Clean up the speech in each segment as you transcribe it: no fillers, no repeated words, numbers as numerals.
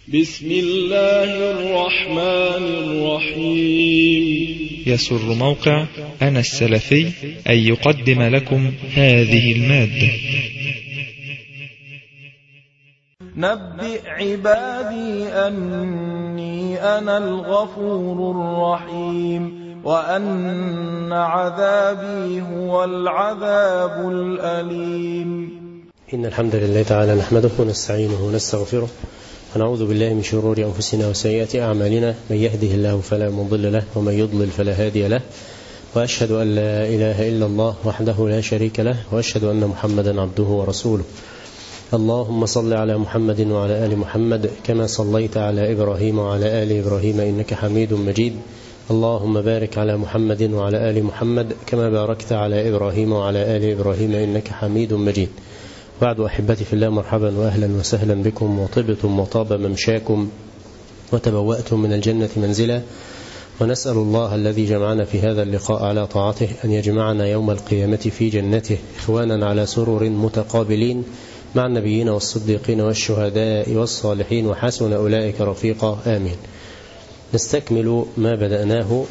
بسم الله الرحمن الرحيم. يسر موقع أنا السلفي أن يقدم لكم هذه المادة. نبئ عبادي أني أنا الغفور الرحيم وأن عذابي هو العذاب الأليم. إن الحمد لله تعالى نحمده ونستعينه ونستغفره ونعوذ بالله من شرور أنفسنا وسيئات أعمالنا، من يهده الله فلا مضل له ومن يضلل فلا هادي له، وأشهد أن لا إله إلا الله وحده لا شريك له، وأشهد أن محمدا عبده ورسوله. اللهم صل على محمد وعلى آل محمد كما صليت على إبراهيم وعلى آل إبراهيم إنك حميد مجيد. اللهم بارك على محمد وعلى آل محمد كما باركت على إبراهيم وعلى آل إبراهيم إنك حميد مجيد. بعد أحبتي في الله، مرحبا وأهلا وسهلا بكم، وطبتم وطاب ممشاكم وتبوأتم من الجنة منزلا، ونسأل الله الذي جمعنا في هذا اللقاء على طاعته أن يجمعنا يوم القيامة في جنته إخوانا على سرر متقابلين مع النبيين والصديقين والشهداء والصالحين وحسن أولئك رفيقا، آمين. نستكمل ما بدأناه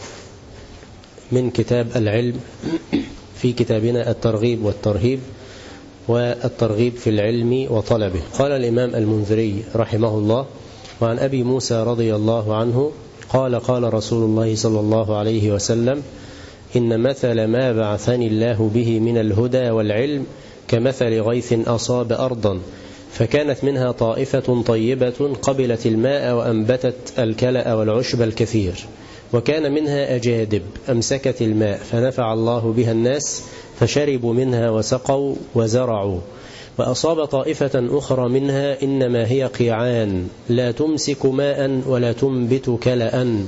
من كتاب العلم في كتابنا الترغيب والترهيب والترغيب في العلم وطلبه. قال الإمام المنذري رحمه الله: وعن أبي موسى رضي الله عنه قال: قال رسول الله صلى الله عليه وسلم: إن مثل ما بعثني الله به من الهدى والعلم كمثل غيث أصاب أرضا فكانت منها طائفة طيبة قبلت الماء وأنبتت الكلأ والعشب الكثير، وكان منها أجادب أمسكت الماء فنفع الله بها الناس فشربوا منها وسقوا وزرعوا، وأصاب طائفة أخرى منها إنما هي قيعان لا تمسك ماء ولا تنبت كلأ،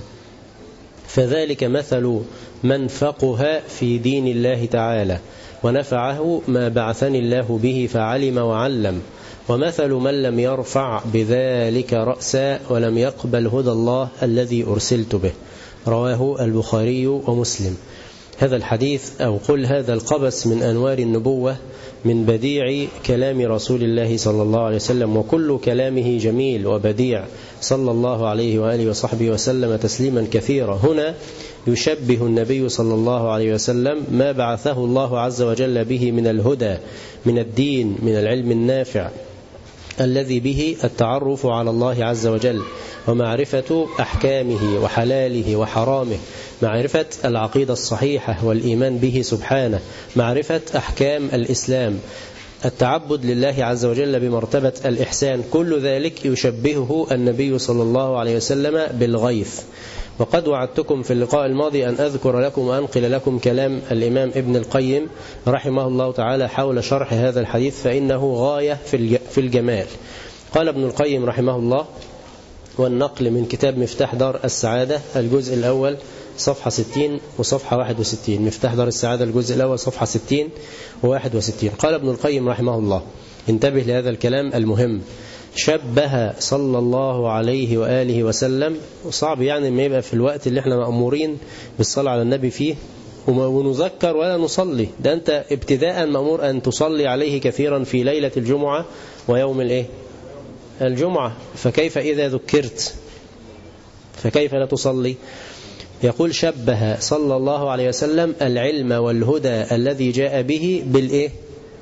فذلك مثل من فقه في دين الله تعالى ونفعه ما بعثني الله به فعلم وعلم، ومثل من لم يرفع بذلك رأسا ولم يقبل هدى الله الذي أرسلت به. رواه البخاري ومسلم. هذا الحديث أو قل هذا القبس من أنوار النبوة من بديع كلام رسول الله صلى الله عليه وسلم، وكل كلامه جميل وبديع صلى الله عليه وآله وصحبه وسلم تسليما كثيرا. هنا يشبه النبي صلى الله عليه وسلم ما بعثه الله عز وجل به من الهدى، من الدين، من العلم النافع الذي به التعرف على الله عز وجل ومعرفة أحكامه وحلاله وحرامه، معرفة العقيدة الصحيحة والإيمان به سبحانه، معرفة أحكام الإسلام، التعبد لله عز وجل بمرتبة الإحسان. كل ذلك يشبهه النبي صلى الله عليه وسلم بالغيث. وقد وعدتكم في اللقاء الماضي أن أذكر لكم وأنقل لكم كلام الإمام ابن القيم رحمه الله تعالى حول شرح هذا الحديث، فإنه غاية في الجمال. قال ابن القيم رحمه الله، والنقل من كتاب مفتاح دار السعادة الجزء الأول صفحة 60 وصفحة 61، مفتاح دار السعادة الجزء الأول صفحة 60 و61. قال ابن القيم رحمه الله، انتبه لهذا الكلام المهم: شبه صلى الله عليه وآله وسلم، صعب يعني ما يبقى في الوقت اللي احنا مأمورين بالصلاة على النبي فيه ونذكر ولا نصلي، ده أنت ابتداء مأمور أن تصلي عليه كثيرا في ليلة الجمعة ويوم الجمعة، فكيف إذا ذكرت فكيف لا تصلي؟ يقول: شبه صلى الله عليه وسلم العلم والهدى الذي جاء به بالإيه؟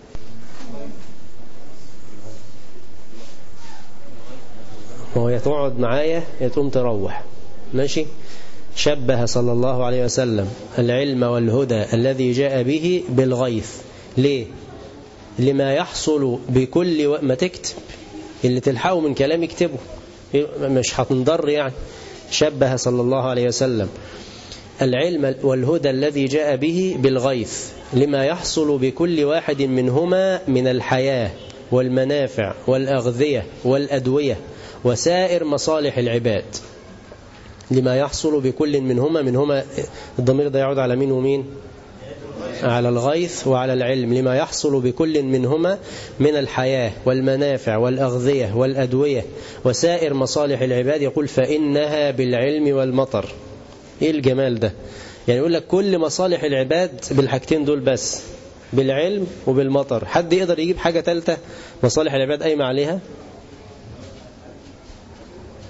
وهو يتقعد معايا يتقوم تروح ماشي. شبه صلى الله عليه وسلم العلم والهدى الذي جاء به بالغيث. ليه؟ لما يحصل بكل ما تكتب اللي تلحقه من كلام اكتبه، مش هتنضر يعني. شبه صلى الله عليه وسلم العلم والهدى الذي جاء به بالغيث لما يحصل بكل واحد منهما من الحياة والمنافع والأغذية والأدوية وسائر مصالح العباد. لما يحصل بكل منهما الضمير ده يعود على مين ومين؟ على الغيث وعلى العلم. لما يحصل بكل منهما من الحياة والمنافع والأغذية والأدوية وسائر مصالح العباد، يقول: فإنها بالعلم والمطر. إيه الجمال ده؟ يعني يقول لك كل مصالح العباد بالحاجتين دول بس، بالعلم وبالمطر. حد يقدر يجيب حاجة ثالثة مصالح العباد قايمة عليها؟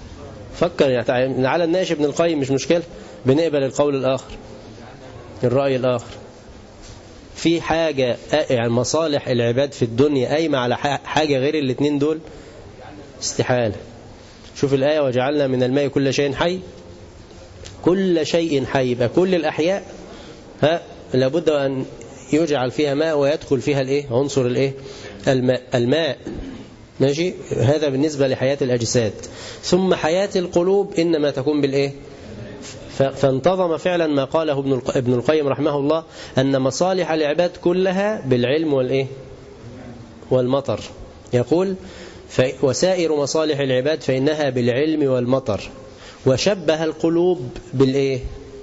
فكر يعني على الناقش ابن القيم مش مشكلة، بنقبل القول الآخر الرأي الآخر. في حاجة يعني مصالح العباد في الدنيا قايمة على حاجة غير الاثنين دول؟ استحالة. شوف الآية وجعلنا من الماء كل شيء حي، كل شيء حي، يبقى كل الأحياء لابد أن يجعل فيها ماء ويدخل فيها الايه عنصر الايه الماء ماشي. هذا بالنسبة لحياة الأجساد. ثم حياة القلوب إنما تكون بالايه. فانتظم فعلا ما قاله ابن القيم رحمه الله أن مصالح العباد كلها بالعلم والايه والمطر. يقول وسائر مصالح العباد فإنها بالعلم والمطر. وشبه القلوب بالايه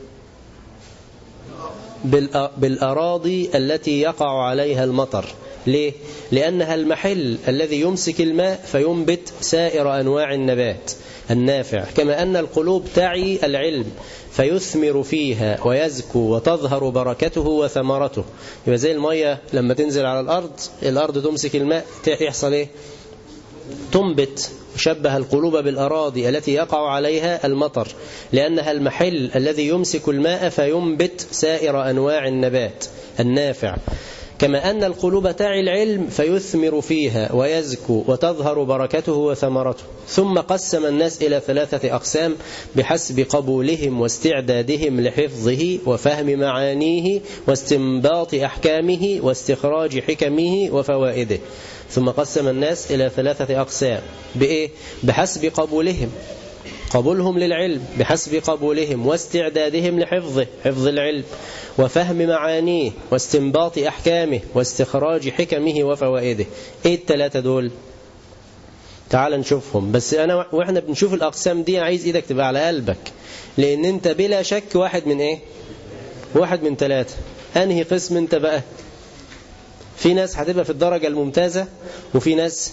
بالأراضي التي يقع عليها المطر. ليه؟ لأنها المحل الذي يمسك الماء فينبت سائر أنواع النبات النافع، كما أن القلوب تعي العلم فيثمر فيها ويزكو وتظهر بركته وثمرته. يبقى زي المية لما تنزل على الأرض تمسك الماء يحصل إيه؟ تنبت. شبه القلوب بالأراضي التي يقع عليها المطر لأنها المحل الذي يمسك الماء فينبت سائر أنواع النبات النافع، كما أن القلوب تعي العلم فيثمر فيها ويزكو وتظهر بركته وثمرته. ثم قسم الناس إلى 3 أقسام بحسب قبولهم واستعدادهم لحفظه وفهم معانيه واستنباط أحكامه واستخراج حكمه وفوائده. ثم قسم الناس إلى 3 أقسام بإيه؟ بحسب قبولهم، قبولهم للعلم بحسب قبولهم واستعدادهم لحفظه حفظ العلم وفهم معانيه واستنباط أحكامه واستخراج حكمه وفوائده. إيه ال3 دول؟ تعال نشوفهم. بس أنا وإحنا بنشوف الأقسام دي عايز إيدك تبقى على قلبك، لأن أنت بلا شك واحد من إيه؟ واحد من 3. أنهي قسم أنت بقى؟ في ناس هتبقى في الدرجة الممتازة، وفي ناس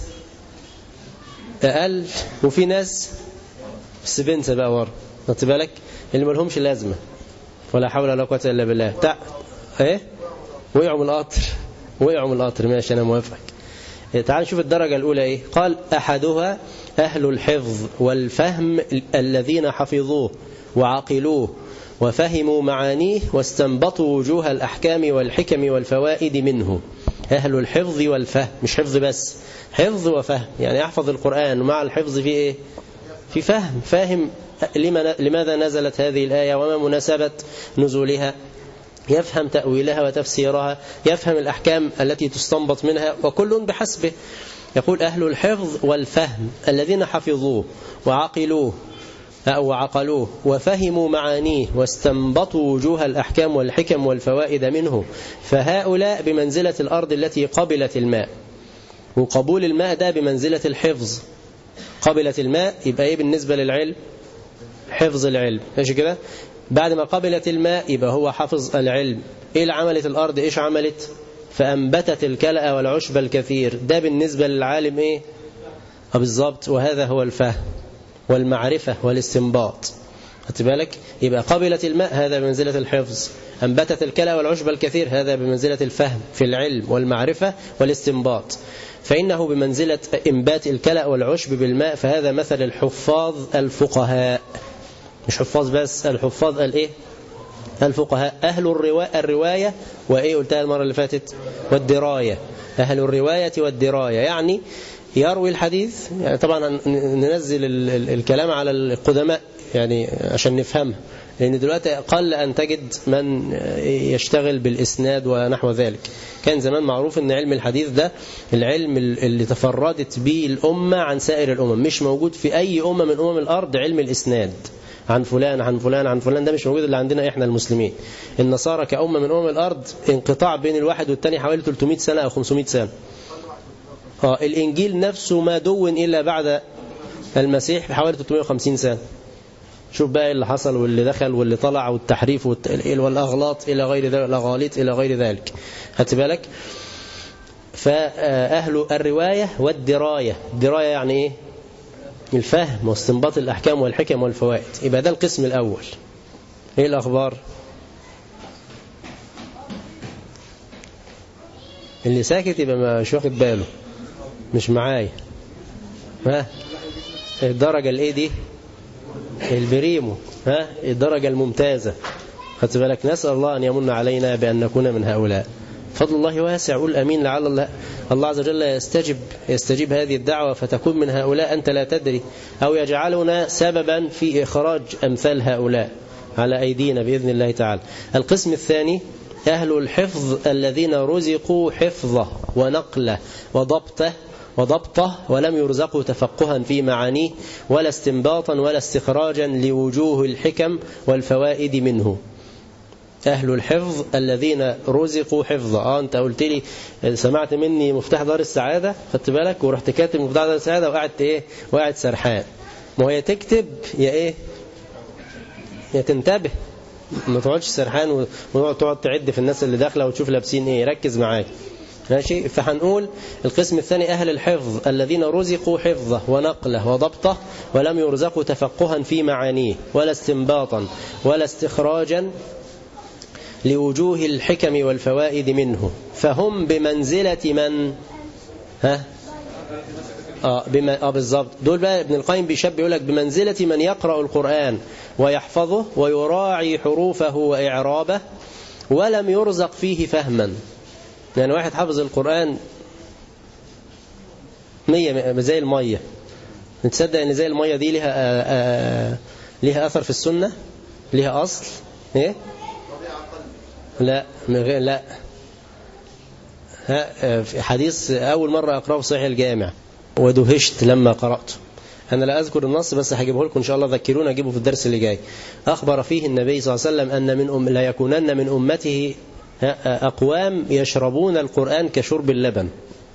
أقل، وفي ناس السبنسة بقى ورا، خدت بالك؟ اللي ملهمش لازمة ولا حول ولا قوة إلا بالله. إيه؟ وقعوا من القطر. ماشي أنا موافق. تعال نشوف الدرجة الأولى إيه؟ قال أحدها أهل الحفظ والفهم الذين حفظوه وعقلوه وفهموا معانيه واستنبطوا وجوه الأحكام والحكم والفوائد منه. أهل الحفظ والفهم، مش حفظ بس، حفظ وفهم. يعني أحفظ القرآن ومع الحفظ في إيه؟ في فاهم لماذا نزلت هذه الآية وما مناسبة نزولها، يفهم تأويلها وتفسيرها، يفهم الأحكام التي تستنبط منها، وكل بحسبه. يقول أهل الحفظ والفهم الذين حفظوه وعقلوه وفهموا معانيه واستنبطوا وجوه الأحكام والحكم والفوائد منه، فهؤلاء بمنزلة الأرض التي قبلت الماء. وقبول الماء ده بمنزلة الحفظ. قبلت الماء يبقى إيه بالنسبة للعلم؟ حفظ العلم. ماشي كده؟ بعد ما قبلت الماء يبقى هو حفظ العلم. إيه اللي عملت الأرض؟ إيش عملت؟ فأنبتت الكلأ والعشب الكثير. ده بالنسبة للعالم إيه؟ بالضبط. وهذا هو الفهم والمعرفة والاستنباط. خدت بالك؟ يبقى قبلت الماء هذا بمنزلة الحفظ، أنبتت الكلأ والعشب الكثير هذا بمنزلة الفهم في العلم والمعرفة والاستنباط. فإنه بمنزلة إنبات الكلأ والعشب بالماء، فهذا مثل الحفاظ الفقهاء. مش حفاظ بس، الحفاظ الإيه؟ الفقهاء. أهل الرواية وإيه قلتها المرة اللي فاتت؟ والدراية. أهل الرواية والدراية يعني يروي الحديث. يعني طبعا ننزل الكلام على القدماء يعني عشان نفهمه، لأن دلوقتي قل أن تجد من يشتغل بالإسناد ونحو ذلك. كان زمان معروف أن علم الحديث ده العلم اللي تفردت به الأمة عن سائر الأمم. مش موجود في أي أمة من أمم الأرض علم الإسناد عن فلان عن فلان عن فلان. ده مش موجود إلا عندنا إحنا المسلمين. النصارى كأمة من أمم الأرض انقطاع بين الواحد والتاني حوالي 300 سنة أو 500 سنة. الإنجيل نفسه ما دون إلا بعد المسيح بحوالي 350 سنة. شوف بقى اللي حصل واللي دخل واللي طلع والتحريف والأغلاط إلى غير ذلك، الأغاليط إلى غير ذلك. هات بالك. فأهل الرواية والدراية. الدراية يعني إيه؟ الفهم واستنباط الأحكام والحكم والفوائد. يبقى ده القسم الأول. إيه الأخبار؟ اللي ساكت يبقى مش واخد باله، مش معايا. الدرجة الإيه دي؟ البريمو، الدرجة الممتازة. خدت بالك؟ نسأل الله أن يمن علينا بأن نكون من هؤلاء. فضل الله واسع، قول أمين، لعل الله عز وجل يستجيب هذه الدعوة فتكون من هؤلاء أنت لا تدري، أو يجعلنا سببا في إخراج أمثال هؤلاء على أيدينا بإذن الله تعالى. القسم الثاني أهل الحفظ الذين رزقوا حفظه ونقله وضبطه ولم يرزقوا تفقها في معانيه ولا استنباطا ولا استخراجا لوجوه الحكم والفوائد منه. أهل الحفظ الذين رزقوا حفظه. أنت قلت لي سمعت مني مفتاح دار السعادة، خدت بالك، ورحت كاتب مفتاح دار السعادة وقعدت وقعدت سرحان. ما هي تكتب يا تنتبه، ما تقعدش سرحان وتقعد تعد في الناس اللي داخله وتشوف لابسين ركز معاك. ماشي. فهنقول القسم الثاني أهل الحفظ الذين رزقوا حفظه ونقله وضبطه ولم يرزقوا تفقها في معانيه ولا استنباطا ولا استخراجا لوجوه الحكم والفوائد منه، فهم بمنزلة من بالضبط. دول بقى ابن القيم بيشبه يقول لك بمنزلة من يقرأ القرآن ويحفظه ويراعي حروفه وإعرابه ولم يرزق فيه فهما. يعني واحد حفظ القرآن 100 زي المية. نتصدق ان زي المية دي لها أثر في السنة، لها أصل؟ لا لا. حديث أول مرة أقرأه في صحيح الجامع ودهشت لما قرأته. أنا لا أذكر النص بس هجيبه لكم إن شاء الله، ذكرونا أجيبه في الدرس اللي جاي. أخبر فيه النبي صلى الله عليه وسلم أن لا يكونن من أمته أقوام يشربون القرآن كشرب اللبن.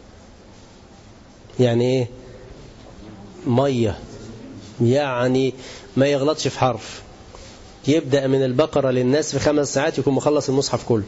يعني مية، يعني ما يغلطش في حرف، يبدأ من البقرة للناس في 5 ساعات يكون مخلص المصحف كله.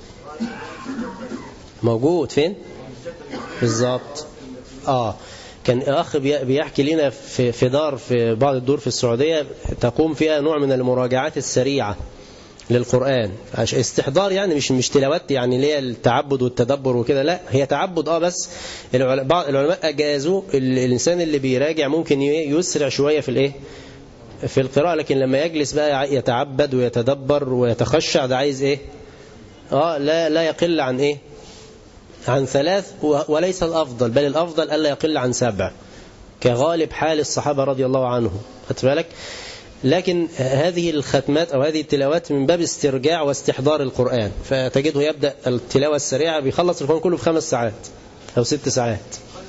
موجود فين بالضبط؟ كان أخ بيحكي لنا في دار في بعض الدور في السعودية تقوم فيها نوع من المراجعات السريعة للقرآن، استحضار يعني مش تلاوات يعني ليه التعبد والتدبر وكده، لا هي تعبد بس بعض العلماء أجازوا الإنسان اللي بيراجع ممكن يسرع شوية في القراءة، لكن لما يجلس بقى يتعبد ويتدبر ويتخشع ده عايز لا يقل عن عن 3، وليس الأفضل بل الأفضل ألا يقل عن 7 كغالب حال الصحابة رضي الله عنهم. خدت بالك؟ لكن هذه الختمات أو هذه التلاوات من باب استرجاع واستحضار القرآن، فتجده يبدأ التلاوة السريعة بيخلص القرآن كله في 5 ساعات أو 6 ساعات.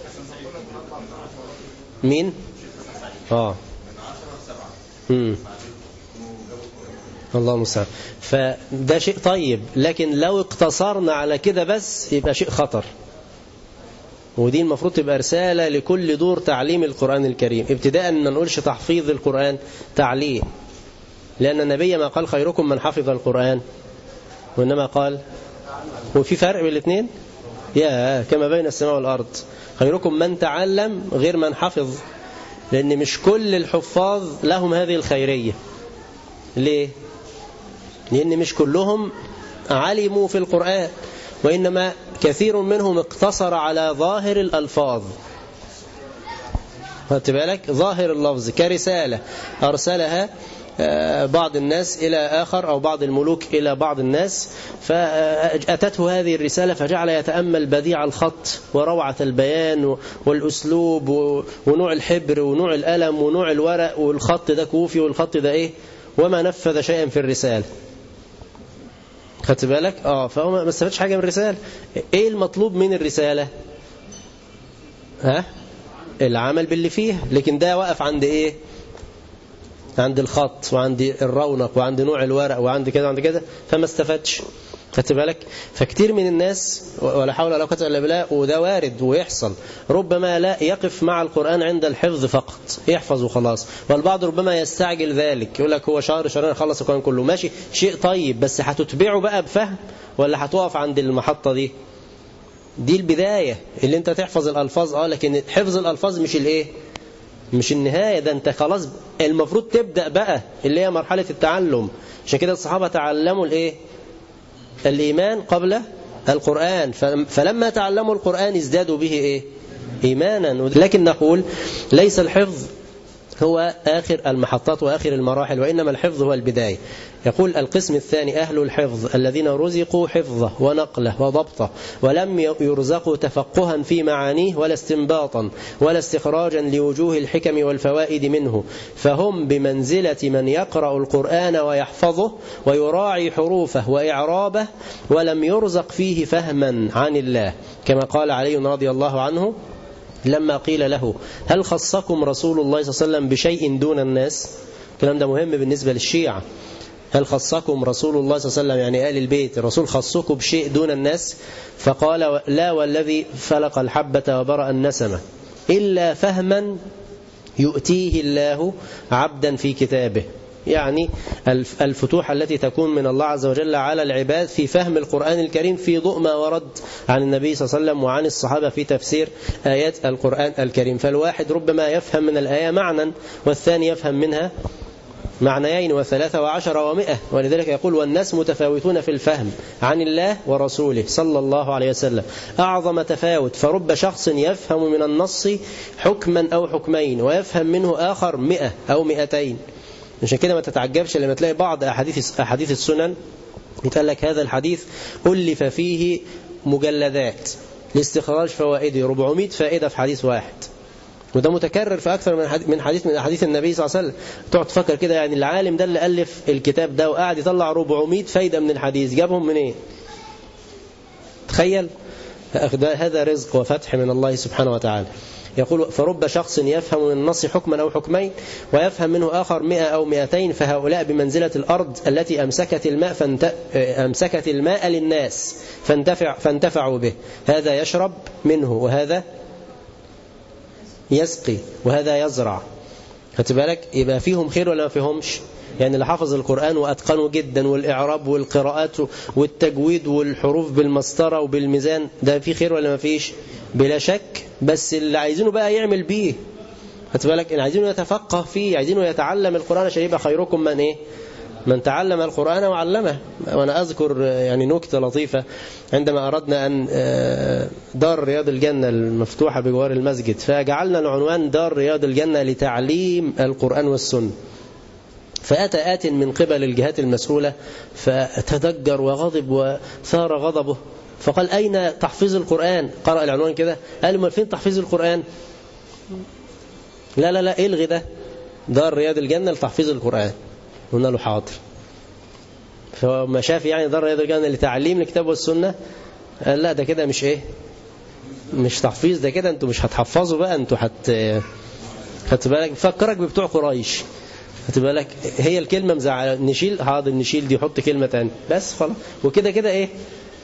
مين؟ الله المستعان. فده شيء طيب، لكن لو اقتصرنا على كده بس يبقى شيء خطر. ودي المفروض تبقى رسالة لكل دور تعليم القرآن الكريم، ابتداء ما نقولش تحفيظ القرآن، تعليم. لأن النبي ما قال خيركم من حفظ القرآن، وإنما قال، وفي فرق بين الاثنين كما بين السماء والأرض. خيركم من تعلم غير من حفظ، لأن مش كل الحفاظ لهم هذه الخيرية. ليه؟ لأن مش كلهم علموا في القرآن، وإنما كثير منهم اقتصر على ظاهر الألفاظ. خدت بالك؟ ظاهر اللفظ كرسالة أرسلها بعض الناس إلى آخر أو بعض الملوك إلى بعض الناس، فأتته هذه الرسالة فجعل يتأمل بديع الخط وروعة البيان والأسلوب ونوع الحبر ونوع القلم ونوع الورق، والخط ده كوفي والخط ده وما نفذ شيئا في الرسالة. خدت بالك؟ فهو ما استفادش حاجة من الرسالة. ايه المطلوب من الرسالة؟ العمل باللي فيها، لكن ده وقف عند عند الخط وعند الرونق وعند نوع الورق وعند كده وعند كده، فما استفادش. خدت بالك؟ فكتير من الناس ولا حول ولا قوة الا بالله، وده وارد ويحصل، ربما لا يقف مع القرآن عند الحفظ فقط، يحفظ وخلاص، والبعض ربما يستعجل ذلك، يقول لك هو شهرين خلص القرآن كله. ماشي، شيء طيب، بس هتتبعه بقى بفهم ولا هتقف عند المحطة دي البداية اللي انت تحفظ الألفاظ لكن حفظ الألفاظ مش النهاية. ده انت خلاص المفروض تبدأ بقى اللي هي مرحلة التعلم. عشان كده الصحابة تعلموا الإيمان قبل القرآن، فلما تعلموا القرآن ازدادوا به إيمانا. لكن نقول ليس الحفظ هو آخر المحطات وآخر المراحل، وإنما الحفظ هو البداية. يقول القسم الثاني أهل الحفظ الذين رزقوا حفظه ونقله وضبطه ولم يرزقوا تفقها في معانيه ولا استنباطا ولا استخراجا لوجوه الحكم والفوائد منه، فهم بمنزلة من يقرأ القرآن ويحفظه ويراعي حروفه وإعرابه ولم يرزق فيه فهما عن الله، كما قال علي رضي الله عنه لما قيل له هل خصكم رسول الله صلى الله عليه وسلم بشيء دون الناس؟ الكلام ده مهم بالنسبة للشيعة. هل خصكم رسول الله صلى الله عليه وسلم يعني آل البيت، الرسول خصكم بشيء دون الناس؟ فقال لا والذي فلق الحبة وبرأ النسمة إلا فهما يؤتيه الله عبدا في كتابه، يعني الفتوح التي تكون من الله عز وجل على العباد في فهم القرآن الكريم في ضوء ما ورد عن النبي صلى الله عليه وسلم وعن الصحابة في تفسير آيات القرآن الكريم. فالواحد ربما يفهم من الآية معنى والثاني يفهم منها معنيين وثلاثة وعشر ومئة، ولذلك يقول والناس متفاوتون في الفهم عن الله ورسوله صلى الله عليه وسلم أعظم تفاوت، فرب شخص يفهم من النص حكما أو حكمين ويفهم منه آخر 100 أو 200. عشان كده ما تتعجبش لما تلاقي بعض أحاديث السنن يتقال لك هذا الحديث ألف فيه مجلدات لاستخراج فوائده 400 فائدة في حديث واحد، وده متكرر في أكثر من أحاديث النبي صلى الله عليه وسلم. تقعد تفكر كده يعني العالم ده اللي ألف الكتاب ده وقاعد يطلع 400 فايدة من الحديث جابهم منين؟ إيه؟ تخيل، هذا رزق وفتح من الله سبحانه وتعالى. يقول فرب شخص يفهم من النص حكما أو حكمين ويفهم منه آخر 100 أو 200، فهؤلاء بمنزلة الأرض التي أمسكت الماء للناس فانتفعوا به، هذا يشرب منه وهذا يسقي وهذا يزرع. خدت بالك؟ يبقى فيهم خير ولا ما فيهمش؟ يعني اللي حافظ القرآن وأتقنه جدا والإعراب والقراءات والتجويد والحروف بالمسطرة وبالميزان، ده فيه خير ولا ما فيش؟ بلا شك. بس اللي عايزينه بقى يعمل بيه، خدت بالك؟ اللي عايزينه يتفقه فيه، عايزينه يتعلم القرآن عشان يبقى خيركم من إيه؟ من تعلم القرآن وعلمه. وأنا أذكر يعني نكتة لطيفة عندما أردنا أن دار رياض الجنة المفتوحة بجوار المسجد، فجعلنا العنوان دار رياض الجنة لتعليم القرآن والسنة، فأتى آت من قبل الجهات المسؤولة فتدجر وغضب وثار غضبه، فقال أين تحفيظ القرآن؟ قرأ العنوان كده قال ما فين تحفيظ القرآن؟ لا لا لا إلغي ده، دار رياض الجنة لتحفيظ القرآن. قلنا له حاضر. فما شاف يعني دار رياض الجنة لتعليم الكتاب والسنة، قال لا ده كده مش إيه، مش تحفيظ، ده كده أنتوا مش هتحفظوا بقى، أنتوا خدت بالك؟ فكرك ببتوع قريش، خدت بالك؟ هي الكلمة مزعلة، نشيل حاضر نشيل دي حط كلمة تانية بس خلاص، وكده كده إيه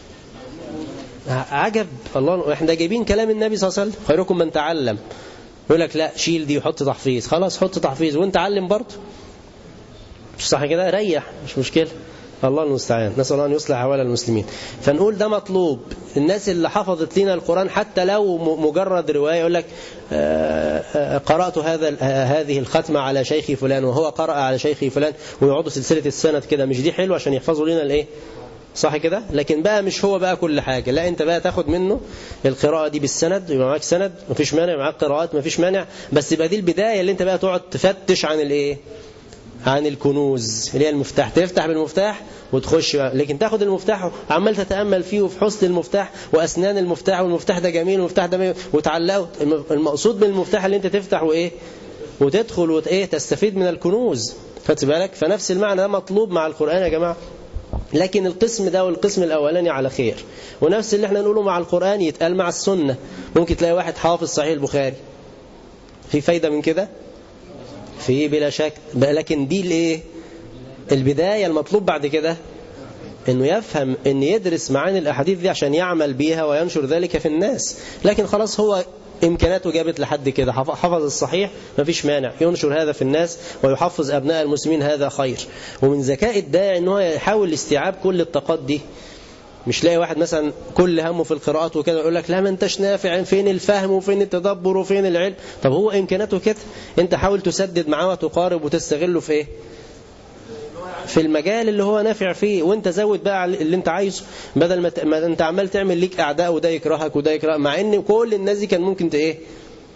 عجب الله. احنا جايبين كلام النبي صلى الله عليه وسلم خيركم من تعلم، يقول لك لا شيل دي وحط تحفيظ، خلاص حط تحفيظ وانت علم برضه، مش صح كده؟ ريح، مش مشكلة. الله المستعان، نسأل الله أن يصلح أحوال المسلمين. فنقول ده مطلوب. الناس اللي حفظت لنا القرآن حتى لو مجرد رواية، يقول لك قرأت هذه الختمة على شيخي فلان وهو قرأ على شيخي فلان، ويقعدوا سلسلة السند كده، مش دي حلوة عشان يحفظوا لنا الايه؟ صح كده؟ لكن بقى مش هو بقى كل حاجة، لا انت بقى تاخد منه القراءة دي بالسند، يبقى معاك سند مفيش مانع، معاك قراءات مفيش مانع، بس يبقى دي البداية اللي انت بقى تقعد تفتش عن الايه؟ عن الكنوز اللي هي المفتاح، تفتح بالمفتاح وتخش بقى. لكن تاخد المفتاح وعمال تتأمل فيه وفي حسن المفتاح وأسنان المفتاح، والمفتاح ده جميل والمفتاح ده وتعلقه. المقصود بالمفتاح اللي انت تفتح وايه وتدخل وايه تستفيد من الكنوز، خدت بالك؟ فنفس المعنى ده مطلوب مع القرآن يا جماعة. لكن القسم ده والقسم الأولاني على خير، ونفس اللي احنا نقوله مع القرآن يتقال مع السنة. ممكن تلاقي واحد حافظ صحيح البخاري، في فايدة من كده؟ في بلا شك. لكن دي الايه؟ البداية. المطلوب بعد كده انه يفهم، ان يدرس معاني الاحاديث دي عشان يعمل بيها وينشر ذلك في الناس. لكن خلاص هو امكاناته جابت لحد كده، حفظ الصحيح مفيش مانع ينشر هذا في الناس ويحفظ ابناء المسلمين، هذا خير. ومن ذكاء الداعي انه يحاول استيعاب كل الطاقات دي. مش لاقي واحد مثلا كل همه في القراءات وكده يقول لك لا ما انتش نافع، فين الفهم وفين التدبر وفين العلم؟ طب هو امكاناته كده، انت حاول تسدد معاه وتقارب وتستغله في ايه؟ في المجال اللي هو نافع فيه، وانت زود بقى اللي انت عايزه، بدل ما انت عمال تعمل ليك اعداء وده يكرهك وده يكرهك، مع ان كل الناس دي كان ممكن ايه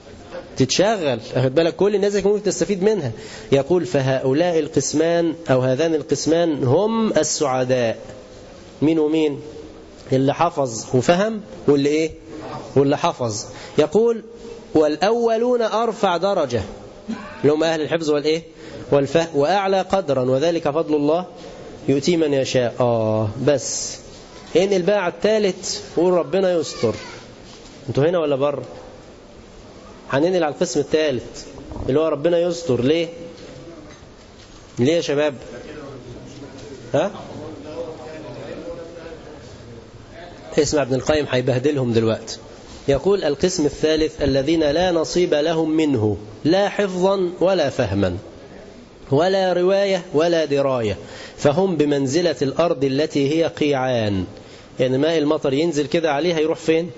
تتشغل، أخذ بالك كل الناس ممكن تستفيد منها. يقول فهؤلاء القسمان أو هذان القسمان هم السعداء. مين ومين؟ اللي حفظ وفهم واللي إيه؟ واللي حفظ. يقول والأولون أرفع درجة، لهم أهل الحفظ والإيه؟ والفهم، وأعلى قدرا، وذلك فضل الله يؤتي من يشاء. بس انقل بقى على الثالث وقول ربنا يستر. انتوا هنا ولا بره؟ هننقل على القسم الثالث اللي هو ربنا يستر. ليه يا شباب؟ ها؟ اسمع ابن القيم هيبهدلهم دلوقتي. يقول القسم الثالث الذين لا نصيب لهم منه لا حفظا ولا فهما ولا رواية ولا دراية، فهم بمنزلة الأرض التي هي قيعان. يعني ماء المطر ينزل كده عليها يروح فين؟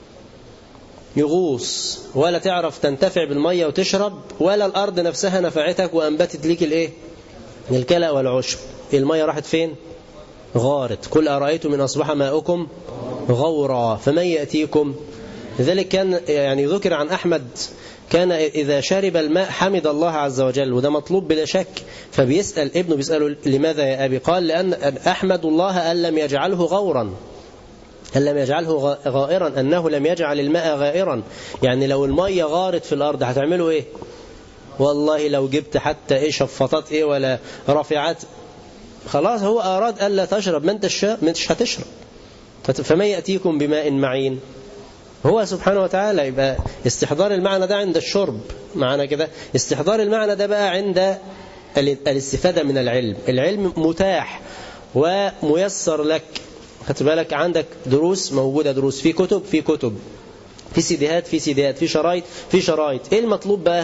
يغوص، ولا تعرف تنتفع بالمية وتشرب، ولا الأرض نفسها نفعتك وأنبتت ليك الإيه؟ الكلأ والعشب. المية راحت فين؟ غارت. قل أرأيتم من أصبح ماؤكم غورا فمن يأتيكم. لذلك كان يعني ذكر عن أحمد كان إذا شرب الماء حمد الله عز وجل، وده مطلوب بلا شك. فبيسأل ابنه، بيسأله لماذا يا أبي؟ قال لأن أحمد الله أن لم يجعله غورا، أن لم يجعله غائرا، أنه لم يجعل الماء غائرا. يعني لو المية غارت في الأرض هتعملوا إيه؟ والله لو جبت حتى إيه شفطات إيه ولا رافعات، خلاص هو أراد ألا تشرب، ما انتش هتشرب. فما يأتيكم بماء معين هو سبحانه وتعالى. يبقى استحضار المعنى ده عند الشرب معنا كده. استحضار المعنى ده بقى عند الاستفادة من العلم. العلم متاح وميسر لك. خدت بالك عندك دروس موجودة، دروس في كتب، في كتب في سيديهات، في سيديهات في شرايط، في شرايط. ايه المطلوب بقى؟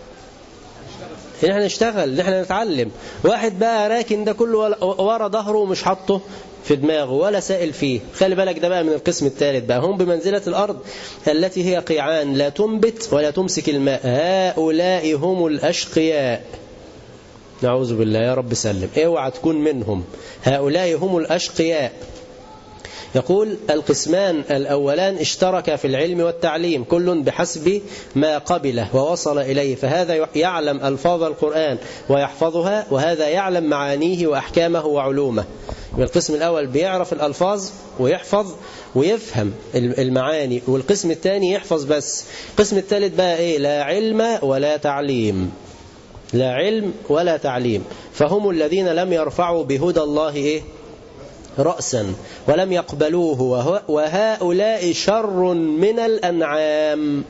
ان احنا نشتغل، ان احنا نتعلم. واحد بقى راكن ده كله ورا ظهره ومش حاطه في دماغه ولا سائل فيه. خلي بالك ده بقى من القسم الثالث بقى. هم بمنزلة الأرض التي هي قيعان لا تنبت ولا تمسك الماء، هؤلاء هم الأشقياء. نعوذ بالله يا رب سلم، اوعى تكون منهم. هؤلاء هم الأشقياء. يقول القسمان الأولان اشترك في العلم والتعليم، كل بحسب ما قبله ووصل إليه، فهذا يعلم ألفاظ القرآن ويحفظها، وهذا يعلم معانيه وأحكامه وعلومه. القسم الأول بيعرف الألفاظ ويحفظ ويفهم المعاني، والقسم الثاني يحفظ بس. القسم الثالث بقى إيه؟ لا علم ولا تعليم، لا علم ولا تعليم. فهم الذين لم يرفعوا بهدى الله إيه؟ رأسا ولم يقبلوه، وهؤلاء شر من الأنعام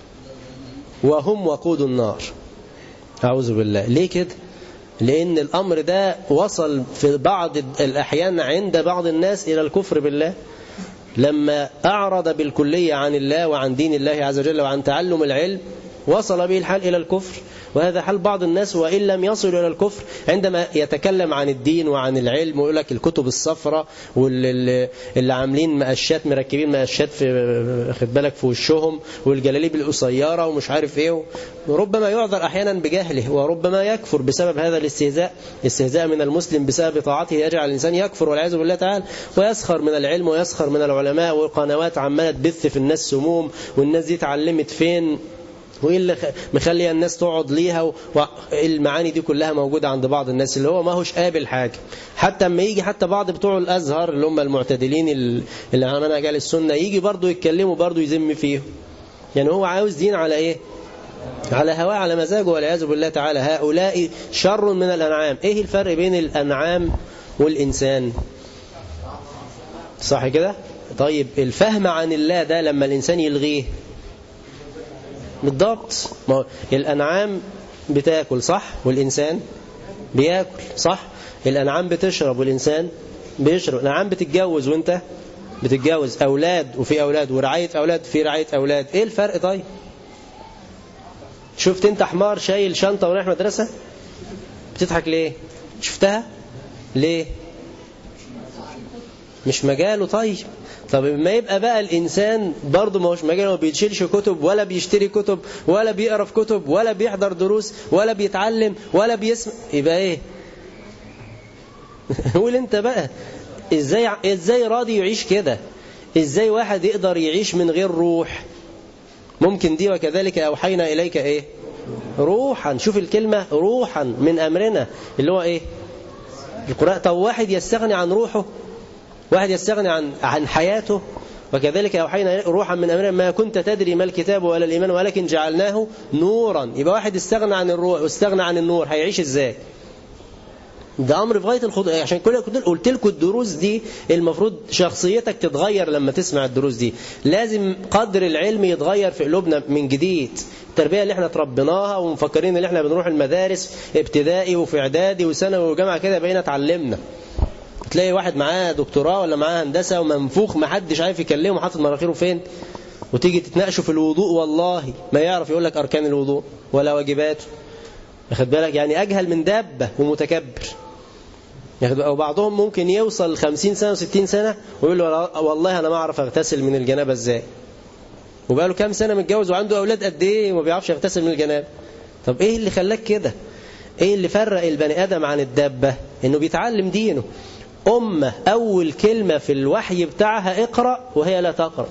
وهم وقود النار. أعوذ بالله. ليه كده؟ لأن الأمر ده وصل في بعض الأحيان عند بعض الناس إلى الكفر بالله، لما أعرض بالكلية عن الله وعن دين الله عز وجل وعن تعلم العلم وصل به الحال إلى الكفر. وهذا حال بعض الناس، وإن لم يصلوا إلى الكفر عندما يتكلم عن الدين وعن العلم ويقول لك الكتب الصفراء واللي عاملين مقشات، مركبين مقشات في خد بالك في وشهم، والجلاليب القصيرة ومش عارف إيه. ربما يعذر أحيانا بجهله، وربما يكفر بسبب هذا الاستهزاء من المسلم بسبب طاعته يجعل الإنسان يكفر والعياذ بالله تعالى، ويسخر من العلم ويسخر من العلماء، والقنوات عمالة تبث في الناس سموم، والناس دي اتعلمت فين وإيه اللي مخلي الناس تقعد ليها. والمعاني دي كلها موجودة عند بعض الناس اللي هو ما هوش قابل حاجة. حتى اما يجي حتى بعض بتوع الأزهر اللي هم المعتدلين اللي على منهج أهل السنة يجي برضو يتكلموا برضو يذم فيهم. يعني هو عاوز دين على إيه؟ على هواه، على مزاجه والعياذ بالله تعالى. هؤلاء شر من الأنعام. إيه الفرق بين الأنعام والإنسان؟ صح كده؟ طيب الفهم عن الله ده لما الإنسان يلغيه بالضبط. الأنعام بتاكل صح، والإنسان بياكل صح. الأنعام بتشرب والإنسان بيشرب. الأنعام بتتجوز وانت بتتجوز، أولاد وفي أولاد، ورعاية أولاد في رعاية أولاد. إيه الفرق طيب؟ شفت انت حمار شايل شنطة ورايح مدرسة؟ بتضحك ليه؟ شفتها؟ ليه؟ مش مجاله. طب ما يبقى بقى الإنسان برضه ما هوش مجاله، ما بيشيلش كتب ولا بيشتري كتب ولا بيقرأ في كتب ولا بيحضر دروس ولا بيتعلم ولا بيسمع، يبقى ايه؟ قول انت بقى ازاي راضي يعيش كده؟ ازاي واحد يقدر يعيش من غير روح؟ ممكن دي وكذلك أوحينا إليك إيه؟ روحا. شوف الكلمة روحا من أمرنا اللي هو إيه؟ القرآن. طب واحد يستغني عن روحه، واحد يستغني عن حياته. وكذلك أوحينا روحا من أمرنا ما كنت تدري ما الكتاب ولا الإيمان ولكن جعلناه نورا. يبقى واحد استغنى عن الروح واستغنى عن النور هيعيش إزاي؟ ده أمر في غاية الخطورة. عشان كل قلت لكم الدروس دي المفروض شخصيتك تتغير لما تسمع الدروس دي. لازم قدر العلم يتغير في قلوبنا من جديد. التربية اللي احنا تربيناها ومفكرين ان احنا بنروح المدارس ابتدائي وفي اعدادي وثانوي وجامعة كده بقينا اتعلمنا. تلاقي واحد معاه دكتوراه ولا معاه هندسة ومنفوخ محدش عارف يكلمه حاطط مناخيره فين، وتيجي تتناقشوا في الوضوء والله ما يعرف يقول لك أركان الوضوء ولا واجباته. واخد بالك؟ يعني أجهل من دابة ومتكبر. أو بعضهم ممكن يوصل 50 سنة و60 سنة ويقول له والله أنا ما أعرف أغتسل من الجنابة إزاي، وبقى له كام سنة متجوز وعنده أولاد قد إيه وما بيعرفش يغتسل من الجنابة. طب إيه اللي خلاك كده؟ إيه اللي فرق البني آدم عن الدابة؟ إنه بيتعلم دينه. أمة أول كلمة في الوحي بتاعها اقرأ وهي لا تقرأ.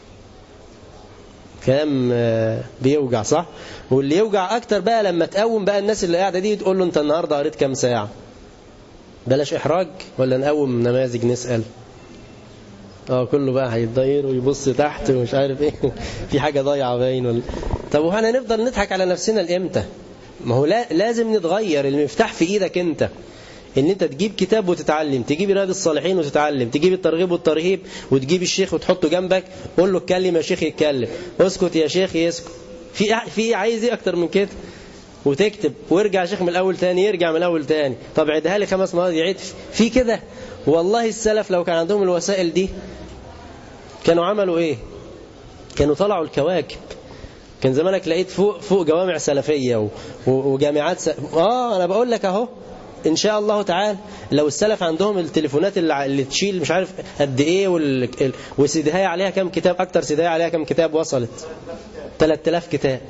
كلام بيوجع صح؟ واللي يوجع أكتر بقى لما تقوم بقى الناس اللي قاعدة دي تقول له أنت النهاردة قريت كام ساعة؟ بلاش إحراج ولا نقوم نماذج نسأل؟ كله بقى هيتضير ويبص تحت ومش عارف ايه في حاجة ضايعة باين ولا. طب وهنا نفضل نضحك على نفسنا لإمتى؟ ما هو لازم نتغير. المفتاح في إيدك أنت، ان انت تجيب كتاب وتتعلم، تجيب رياض الصالحين وتتعلم، تجيب الترغيب والترهيب وتجيب الشيخ وتحطه جنبك، قول له اتكلم يا شيخ يتكلم، اسكت يا شيخ يسكت. في عايز ايه اكتر من كده؟ وتكتب وارجع شيخ من الاول تاني، يرجع من الاول تاني. طب عيدها لي 5 مرات يعيد في كده. والله السلف لو كان عندهم الوسائل دي كانوا عملوا ايه؟ كانوا طلعوا الكواكب. كان زمانك لقيت فوق جوامع سلفية وجامعات انا بقول لك اهو إن شاء الله تعالى لو السلف عندهم التليفونات اللي تشيل مش عارف قد إيه وسيدهاية عليها كم كتاب، أكتر سيدهاية عليها كم كتاب وصلت 3000 كتاب.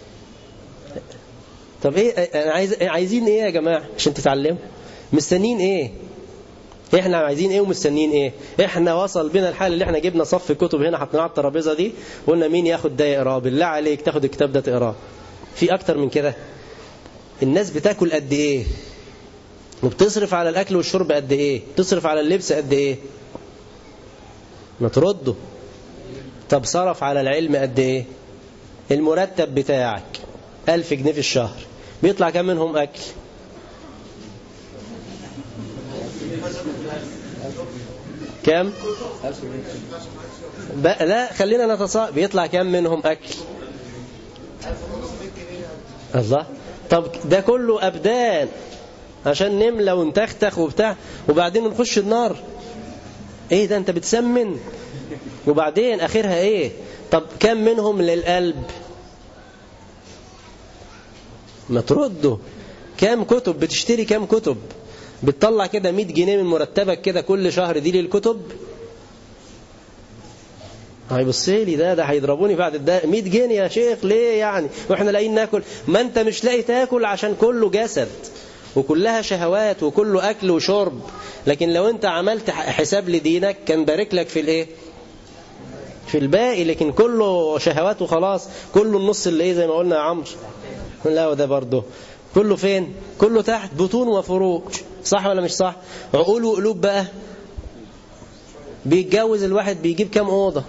طب إيه عايزين إيه يا جماعة عشان تتعلموا؟ مستنين إيه؟ إحنا عايزين إيه ومستنين إيه؟ إحنا وصل بنا الحال اللي إحنا جبنا صف كتب هنا حطيناه على الترابيزة دي وقلنا مين ياخد ده يقراه؟ بالله عليك تاخد الكتاب ده تقراه. في أكتر من كده؟ الناس بتاكل قد إيه؟ وبتصرف على الأكل والشرب قد إيه؟ تصرف على اللبس قد إيه؟ ما ترده. طب صرف على العلم قد إيه؟ المرتب بتاعك 1000 جنيه في الشهر، بيطلع كم منهم أكل؟ كم؟ لا خلينا نتصاب، بيطلع كم منهم أكل؟ الله. طب ده كله أبدان عشان نملى ونتختخ وبتاع وبعدين نخش النار. ايه ده؟ انت بتسمن وبعدين اخرها ايه؟ طب كم منهم للقلب؟ ما ترده. كم كتب بتشتري؟ كم كتب بتطلع كده 100 جنيه من مرتبك كده كل شهر دي للكتب؟ هيبصيلي ده هيضربوني بعد ده 100 جنيه يا شيخ ليه يعني واحنا لاقيين ناكل؟ ما انت مش لاقي تاكل عشان كله جسد وكلها شهوات وكله أكل وشرب. لكن لو أنت عملت حساب لدينك كان بارك لك في الإيه؟ في الباقي. لكن كله شهوات وخلاص، كله النص اللي إيه زي ما قلنا يا عمرو. لا وده برضه كله فين؟ كله تحت بطون وفروج. صح ولا مش صح؟ عقول وقلوب بقى. بيتجوز الواحد بيجيب كام أوضة؟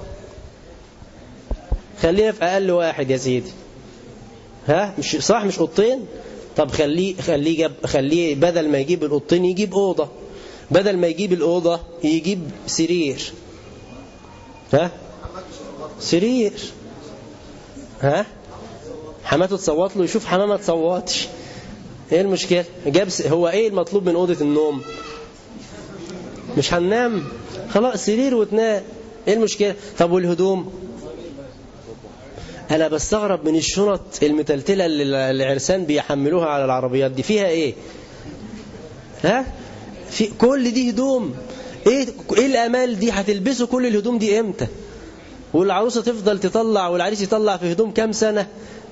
خلينا في أقل واحد يا سيدي. مش صح؟ مش أوضتين؟ طب خليه بدل ما يجيب الأوضتين يجيب أوضة، بدل ما يجيب الأوضة يجيب سرير. سرير. حماته تصوت له يشوف حمامة تصوتش. ايه المشكلة؟ هو ايه المطلوب من أوضة النوم؟ مش هننام خلاص سرير وتنام. ايه المشكلة؟ طب والهدوم؟ أنا بستغرب من الشنط المتلتلة اللي العرسان بيحملوها على العربيات دي فيها إيه؟ في كل دي هدوم. إيه الأمال دي؟ هتلبسوا كل الهدوم دي إمتى؟ والعروسة تفضل تطلع والعريس يطلع في هدوم كام سنة؟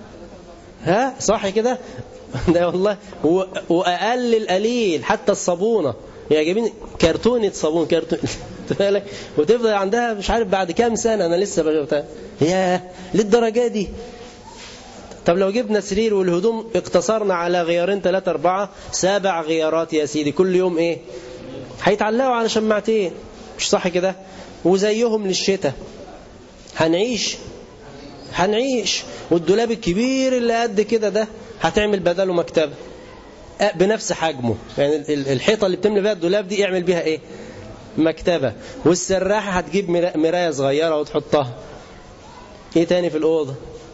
صح كده؟ ده والله. وأقل القليل حتى الصابونة جايبين كرتونة صابون بالك؟ وتفضل عندها مش عارف بعد كام سنة أنا لسه بجبتها. ياه للدرجة دي. طب لو جبنا سرير والهدوم اقتصرنا على غيارين 3 4 7 غيارات يا سيدي، كل يوم ايه هيتعلقوا على شماعتين، مش صح كده؟ وزيهم للشتاء. هنعيش. والدولاب الكبير اللي قد كده ده هتعمل بداله مكتبة بنفس حجمه، يعني الحيطة اللي بتملي بيها الدولاب دي اعمل بيها ايه؟ مكتبة. والسراحة هتجيب مراية صغيرة وتحطها. ايه تاني في الأوضة؟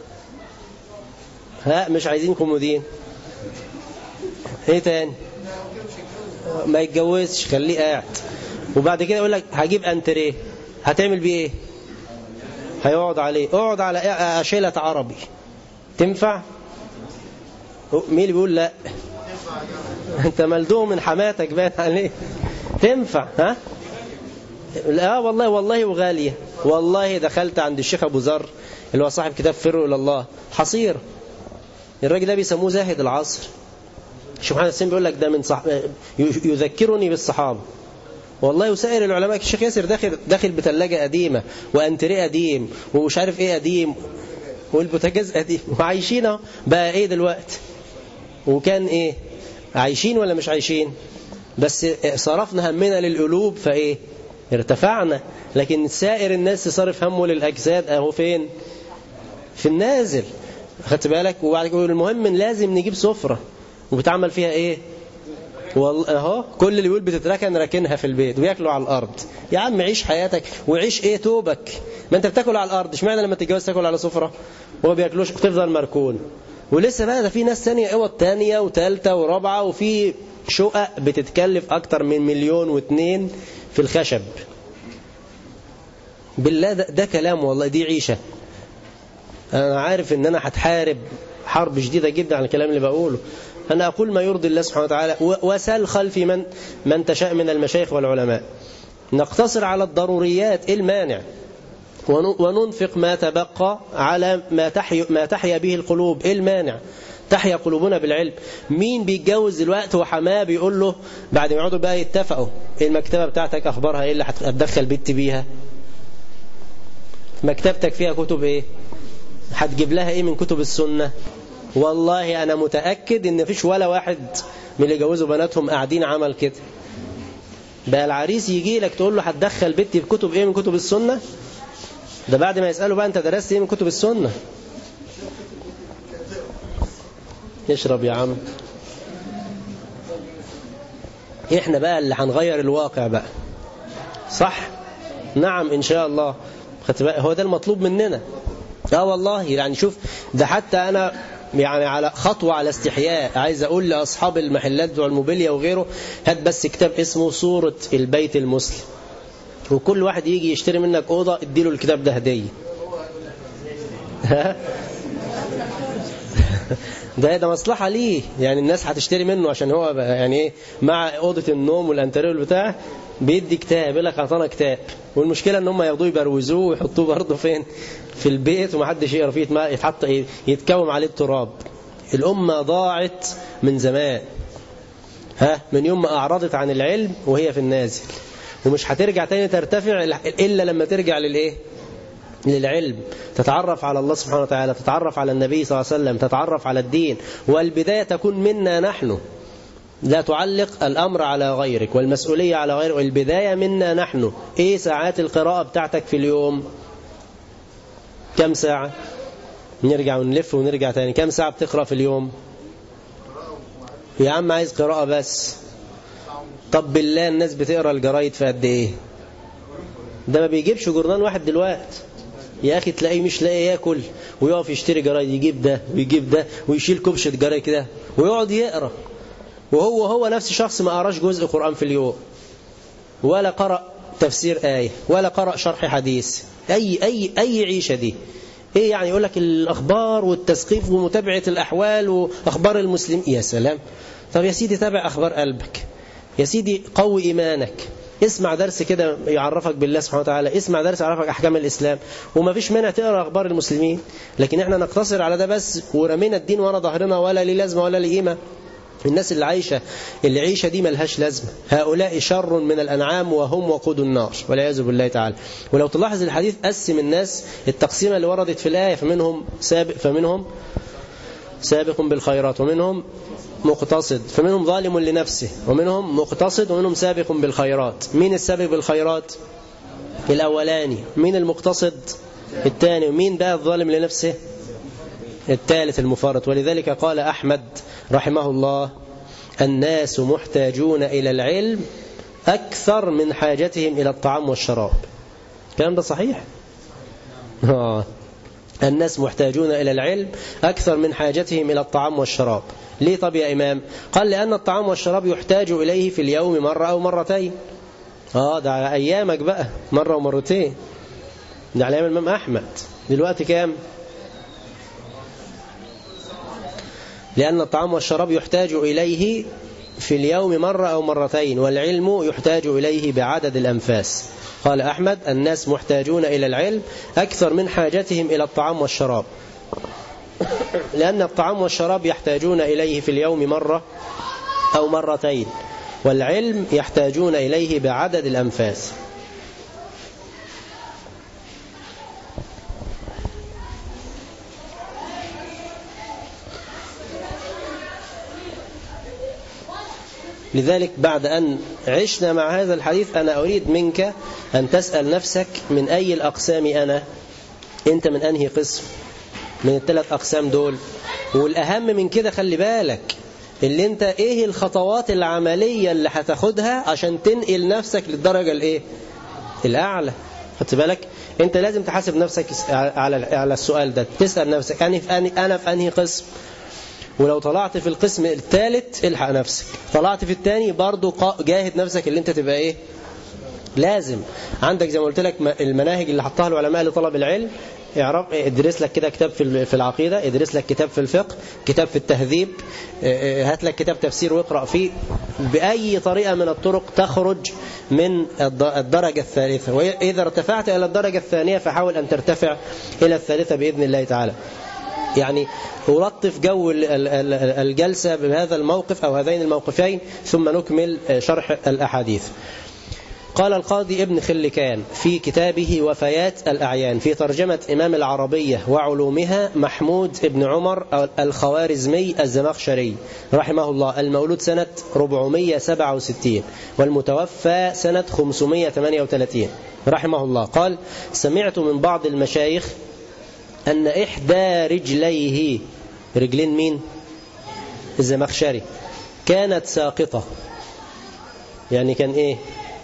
مش عايزين كومودين. ايه تاني؟ ما يتجوزش، خليه قاعد. وبعد كده يقول لك هجيب انتريه، هتعمل بيه ايه؟ هيقعد عليه. اقعد على أشيلة عربي، تنفع؟ مين اللي بيقول لا؟ انت ملدوم من حماتك باين عليه. تنفع؟ ها؟ لا والله وغالية. والله دخلت عند الشيخ أبو ذر اللي هو صاحب كتاب فروا إلى الله، حصير. الراجل ده بيسموه زاهد العصر. الشيخ محمد السين بيقول لك ده من يذكرني بالصحابة. والله وسائر العلماء. الشيخ ياسر داخل بثلاجة قديمة وأنتريه قديم ومش عارف ايه قديم والبوتاجاز قديم وعايشين بقى ايه دلوقتي. وكان ايه؟ عايشين ولا مش عايشين؟ بس صرفنا همنا للقلوب فايه؟ ارتفعنا. لكن سائر الناس صرف همه للأجساد اهو فين؟ في النازل. خدت بالك؟ وبعد كده المهم لازم نجيب سفرة وبتعمل فيها ايه؟ والله اهو كل اللي بيقول بتتركن راكنها في البيت وياكلوا على الارض. يا عم عيش حياتك وعيش ايه توبك. ما انت بتاكل على الارض، اشمعنى لما تتجوز تاكل على سفرة وما بياكلوش وتفضل مركون؟ ولسه بقى ده في ناس ثانيه اوض ثانيه وثالثه ورابعه، وفي شقق بتتكلف اكتر من 1 مليون و2 في الخشب. بالله ده كلام والله، دي عيشه. انا عارف ان انا هتحارب حرب شديده جدا على الكلام اللي بقوله. أنا أقول ما يرضي الله سبحانه وتعالى. وسل خلفي من تشاء من المشايخ والعلماء. نقتصر على الضروريات، إيه المانع؟ وننفق ما تبقى على ما تحيا به القلوب، إيه المانع؟ تحيا قلوبنا بالعلم. مين بيتجوز دلوقتي وحماه بيقول له بعد ما يقعدوا بقى يتفقوا إيه المكتبة بتاعتك أخبارها إيه اللي هتدخل بنت بيها؟ مكتبتك فيها كتب إيه؟ هتجيب لها إيه من كتب السنة؟ والله أنا متأكد إن فيش ولا واحد من اللي جوزوا بناتهم قاعدين عمل كده. بقى العريس يجي لك تقول له هتدخل بنتي في كتب إيه من كتب السنة؟ ده بعد ما يسأله بقى أنت درست إيه من كتب السنة؟ اشرب يا عم. إحنا بقى اللي هنغير الواقع بقى، صح؟ نعم إن شاء الله. هو ده المطلوب مننا. والله يعني شوف، ده حتى أنا يعني على خطوة على استحياء عايز أقول لأصحاب المحلات بتوع الموبيليا وغيره، هات بس كتاب اسمه صورة البيت المسلم، وكل واحد يجي يشتري منك أوضة اديله الكتاب ده هدية. ده مصلحة ليه، يعني الناس هتشتري منه عشان هو يعني ايه مع أوضة النوم والانتريول بتاعه بيدي كتاب، يقول لك اعطانا كتاب. والمشكلة ان هم ياخدوه يبروزوه ويحطوه برضه فين؟ في البيت، ومحدش يقرا فيه، يتحط يتكوم عليه التراب. الأمة ضاعت من زمان، من يوم ما أعرضت عن العلم وهي في النازل، ومش هترجع تاني ترتفع إلا لما ترجع للإيه؟ للعلم، تتعرف على الله سبحانه وتعالى، تتعرف على النبي صلى الله عليه وسلم، تتعرف على الدين. والبداية تكون منا نحن، لا تعلق الأمر على غيرك والمسؤولية على غيرك، والبداية منا نحن. إيه ساعات القراءة بتاعتك في اليوم؟ كم ساعة؟ نرجع ونلف ونرجع تاني. كم ساعة بتقرأ في اليوم؟ يا عم عايز قراءة بس. طب بالله الناس بتقرأ الجرايد في قد ايه؟ ده ما بيجيبش جورنال واحد دلوقتي يا أخي، تلاقيه مش لاقي ياكل ويقف يشتري جرايد، يجيب ده ويجيب ده ويشيل كبشة جرايد كده ويقعد يقرأ، وهو نفس شخص ما قراش جزء قرآن في اليوم، ولا قرأ تفسير آية، ولا قرأ شرح حديث. أي عيشة دي ايه يعني؟ يقول لك الأخبار والتسقيف ومتابعة الأحوال وأخبار المسلمين. يا سلام. طب يا سيدي تابع أخبار قلبك، يا سيدي قوي إيمانك، اسمع درس كده يعرفك بالله سبحانه وتعالى، اسمع درس يعرفك أحكام الإسلام، وما فيش منع تقرأ أخبار المسلمين. لكن احنا نقتصر على ده بس ورمينا الدين ورا ظهرنا، ولا ليه لازمة ولا ليه قيمة. الناس اللي عيشة دي ملهاش لازمة. هؤلاء شر من الأنعام وهم وقود النار والعياذ بالله تعالى. ولو تلاحظ الحديث قسم الناس التقسيمة اللي وردت في الآية، فمنهم سابق بالخيرات، ومنهم مقتصد، فمنهم ظالم لنفسه، ومنهم مقتصد، ومنهم سابق بالخيرات. مين السابق بالخيرات؟ الأولاني. مين المقتصد؟ الثاني. ومين بقى الظالم لنفسه؟ الثالث المفرط. ولذلك قال أحمد رحمه الله: الناس محتاجون إلى العلم أكثر من حاجتهم إلى الطعام والشراب. الكلام ده صحيح؟ الناس محتاجون إلى العلم أكثر من حاجتهم إلى الطعام والشراب. ليه طب يا إمام؟ قال: لأن الطعام والشراب يحتاج إليه في اليوم مرة أو مرتين. ده على أيامك بقى مرة ومرتين، ده على أيام الإمام أحمد. دلوقتي كام؟ لأن الطعام والشراب يحتاج إليه في اليوم مرة أو مرتين، والعلم يحتاج إليه بعدد الأنفاس. قال أحمد: الناس محتاجون إلى العلم أكثر من حاجتهم إلى الطعام والشراب، لأن الطعام والشراب يحتاجون إليه في اليوم مرة أو مرتين، والعلم يحتاجون إليه بعدد الأنفاس. لذلك بعد أن عشنا مع هذا الحديث أنا أريد منك أن تسأل نفسك: من أي الأقسام أنا؟ أنت من أنهي قسم من الثلاث أقسام دول؟ والأهم من كده خلي بالك اللي أنت إيه الخطوات العملية اللي هتاخدها عشان تنقل نفسك للدرجة الأعلى. خدت بالك؟ أنت لازم تحاسب نفسك على السؤال ده، تسأل نفسك: أنا في أنهي قسم؟ ولو طلعت في القسم الثالث الحق نفسك، طلعت في الثاني برضو جاهد نفسك اللي انت تبقى ايه لازم عندك. زي ما قلت لك المناهج اللي حطها العلماء لطلب العلم، ادرس لك كده كتاب في العقيدة، ادرس لك كتاب في الفقه، كتاب في التهذيب، هات لك كتاب تفسير واقرأ فيه. بأي طريقة من الطرق تخرج من الدرجة الثالثة، وإذا ارتفعت إلى الدرجة الثانية فحاول أن ترتفع إلى الثالثة بإذن الله تعالى. يعني ألطف جو الجلسة بهذا الموقف أو هذين الموقفين، ثم نكمل شرح الأحاديث. قال القاضي ابن خلكان في كتابه وفيات الأعيان في ترجمة إمام العربية وعلومها محمود ابن عمر الخوارزمي الزمخشري رحمه الله، المولود سنة 467 والمتوفى سنة 538 رحمه الله، قال: سمعت من بعض المشايخ أن إحدى رجليه، رجلين مين؟ الزمخشري، كانت ساقطة. يعني كان إيه؟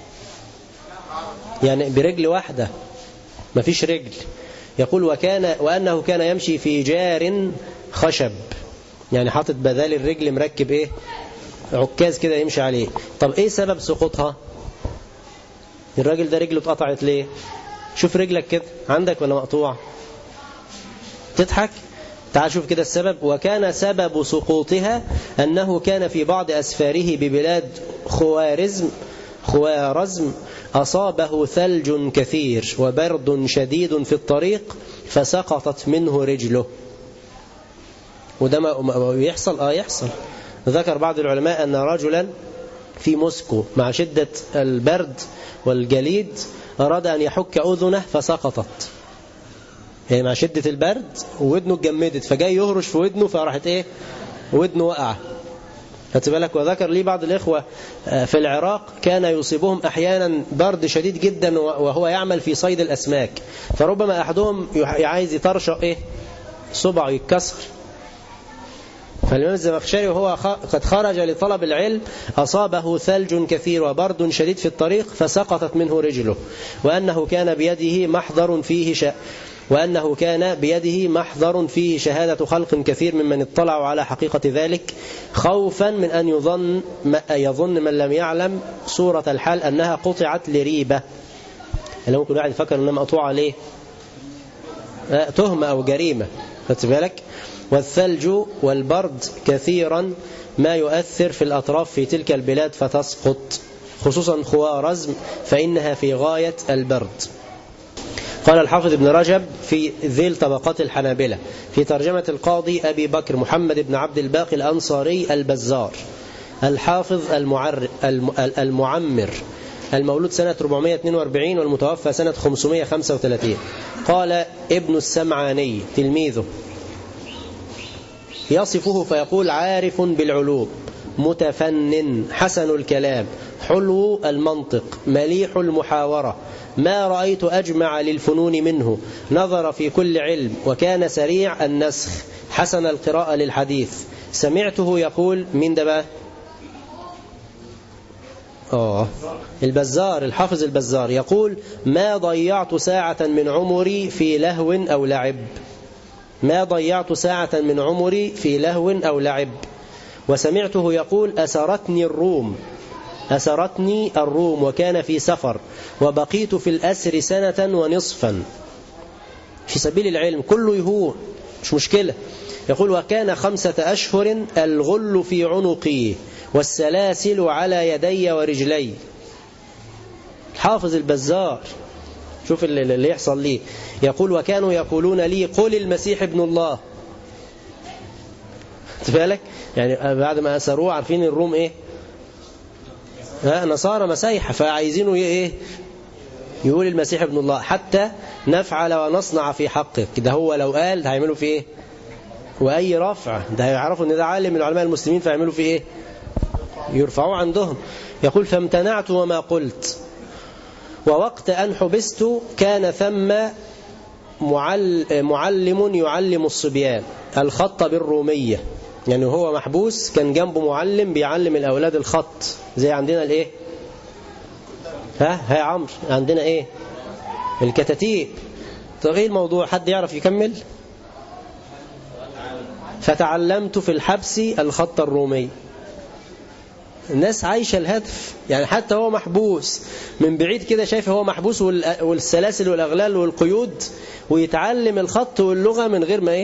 يعني برجل واحدة ما فيش رجل. يقول: وأنه كان يمشي في جار خشب، يعني حاطط بدال الرجل مركب إيه؟ عكاز كده يمشي عليه. طب إيه سبب سقوطها؟ الراجل ده رجله اتقطعت ليه؟ شوف رجلك كده عندك ولا مقطوع؟ تضحك؟ تعال شوف كده السبب. وكان سبب سقوطها أنه كان في بعض أسفاره ببلاد خوارزم أصابه ثلج كثير وبرد شديد في الطريق فسقطت منه رجله. وده ما يحصل؟ يحصل. ذكر بعض العلماء أن رجلا في موسكو مع شدة البرد والجليد أراد أن يحك أذنه فسقطت، يعني مع شدة البرد ودنه اتجمدت، فجاي يهرش في ودنه فراحت ايه؟ ودنه وقع. فتبالك. وذكر لي بعض الإخوة في العراق كان يصيبهم أحيانا برد شديد جدا وهو يعمل في صيد الأسماك، فربما أحدهم عايز يطرشق ايه؟ صبعه يتكسر. فالإمام الزمخشري وهو قد خرج لطلب العلم أصابه ثلج كثير وبرد شديد في الطريق فسقطت منه رجله، وأنه كان بيده محضر فيه شهادة خلق كثير ممن اطلعوا على حقيقة ذلك، خوفا من أن يظن من لم يعلم صورة الحال أنها قطعت لريبة. اللي ممكن واحد يفكر أنها مقطوعة ليه؟ تهمة أو جريمة. فتبالك. والثلج والبرد كثيرا ما يؤثر في الأطراف في تلك البلاد فتسقط، خصوصا خوارزم فإنها في غاية البرد. قال الحافظ ابن رجب في ذيل طبقات الحنابلة في ترجمة القاضي أبي بكر محمد بن عبد الباقي الأنصاري البزار الحافظ المعمر المولود سنة 442 والمتوفى سنة 535. قال ابن السمعاني تلميذه يصفه فيقول عارف بالعلوم متفنن حسن الكلام حلو المنطق مليح المحاورة ما رأيت أجمع للفنون منه نظر في كل علم وكان سريع النسخ حسن القراءة للحديث. سمعته يقول من ده بقى البزار الحافظ البزار يقول ما ضيعت ساعة من عمري في لهو أو لعب ما ضيعت ساعة من عمري في لهو أو لعب. وسمعته يقول أسرتني الروم وكان في سفر وبقيت في الأسر سنة ونصفا في سبيل العلم كله يهون مش مشكلة. يقول وكان 5 أشهر الغل في عنقي والسلاسل على يدي ورجلي. الحافظ البزار شوف اللي يحصل لي. يقول وكانوا يقولون لي قل المسيح ابن الله. تفعلك يعني بعد ما أسروه عارفين الروم إيه نصارى مسيحة فعايزينه إيه يقول المسيح ابن الله حتى نفعل ونصنع في حقه كده. هو لو قال هيعملوا في إيه وأي رفع ده هيعرفوا إن ده عالم من علماء المسلمين فيعملوا في إيه يرفعوه عندهم. يقول فامتنعت وما قلت. ووقت أن حبست كان ثم معلم يعلم الصبيان الخط بالرومية. يعني هو محبوس كان جنبه معلم بيعلم الأولاد الخط زي عندنا الإيه ها عمرو عندنا إيه الكتاتيب. طب إيه الموضوع حد يعرف يكمل؟ فتعلمت في الحبس الخط الرومي. الناس عايشة الهدف يعني حتى هو محبوس من بعيد كده شايف هو محبوس والسلاسل والأغلال والقيود ويتعلم الخط واللغة من غير ما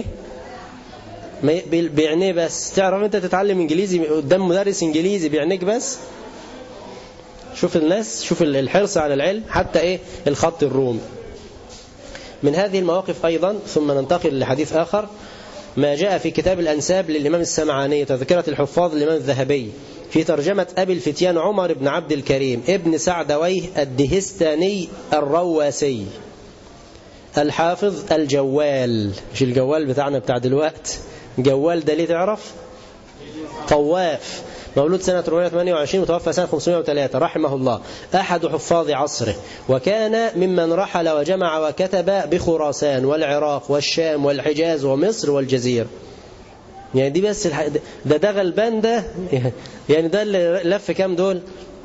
بيعنيه بس. تعرف انت تتعلم انجليزي قدام مدرس انجليزي بيعنيك بس. شوف الناس شوف الحرص على العلم حتى الخط الرومي. من هذه المواقف أيضا ثم ننتقل لحديث آخر ما جاء في كتاب الأنساب للإمام السمعاني تذكرة الحفاظ للإمام الذهبي في ترجمة أبي الفتيان عمر بن عبد الكريم ابن سعدويه الدهستاني الرواسي الحافظ الجوال. مش الجوال بتاعنا بتاع دلوقت جوال ده ليه تعرف طواف مولود سنة 428 متوفى سنة 503 رحمه الله أحد حفاظ عصره وكان ممن رحل وجمع وكتب بخراسان والعراق والشام والحجاز ومصر والجزيرة. يعني دي بس ده غلبان ده يعني ده اللي لف كام دول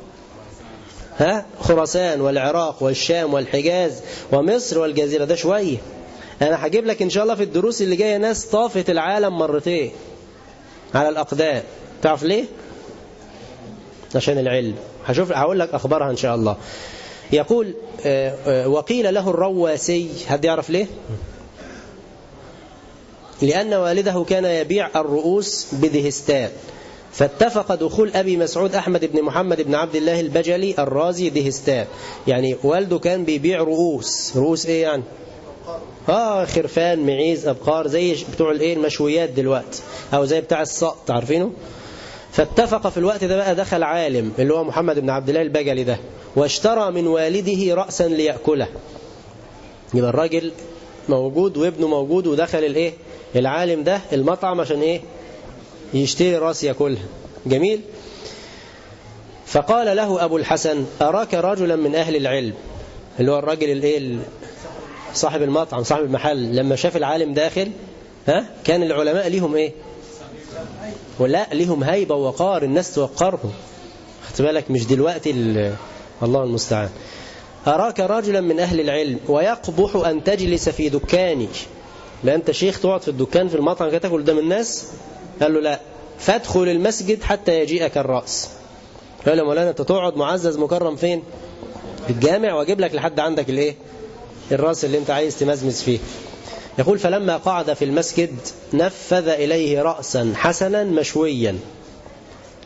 خراسان والعراق والشام والحجاز ومصر والجزيرة ده شوية. أنا هجيب لك إن شاء الله في الدروس اللي جاية ناس طافت العالم مرتين على الأقدام. تعرف ليه؟ عشان العلم. هقول لك أخبارها إن شاء الله. يقول وقيل له الرواسي. حد يعرف ليه؟ لأن والده كان يبيع الرؤوس بدهستان فاتفق دخول أبي مسعود أحمد بن محمد بن عبد الله البجلي الرازي دهستان. يعني والده كان بيبيع رؤوس إيه يعني خرفان معيز أبقار زي بتوع المشويات دلوقتي أو زي بتاع السقط عارفينه. فاتفق في الوقت ده بقى دخل عالم اللي هو محمد بن عبد الله البجلي ده واشترى من والده رأسا ليأكله. يبقى الراجل موجود وابنه موجود ودخل العالم ده المطعم عشان يشتري راس يأكلها. جميل. فقال له أبو الحسن أراك رجلا من أهل العلم اللي هو الراجل صاحب المطعم صاحب المحل لما شاف العالم داخل كان العلماء ليهم ولا ليهم هيبة ووقار الناس توقرهم. خدت بالك مش دلوقتي الله المستعان. أراك رجلا من أهل العلم ويقبح أن تجلس في دكاني. لا أنت شيخ تقعد في الدكان في المطعم كده تاكل قدام الناس. قال له لا فادخل المسجد حتى يجيئك الرأس. قال له مولانا أنت تقعد معزز مكرم فين في الجامع واجيب لك لحد عندك الرأس اللي أنت عايز تمزمز فيه. يقول فلما قعد في المسجد نفذ إليه رأسا حسنا مشويا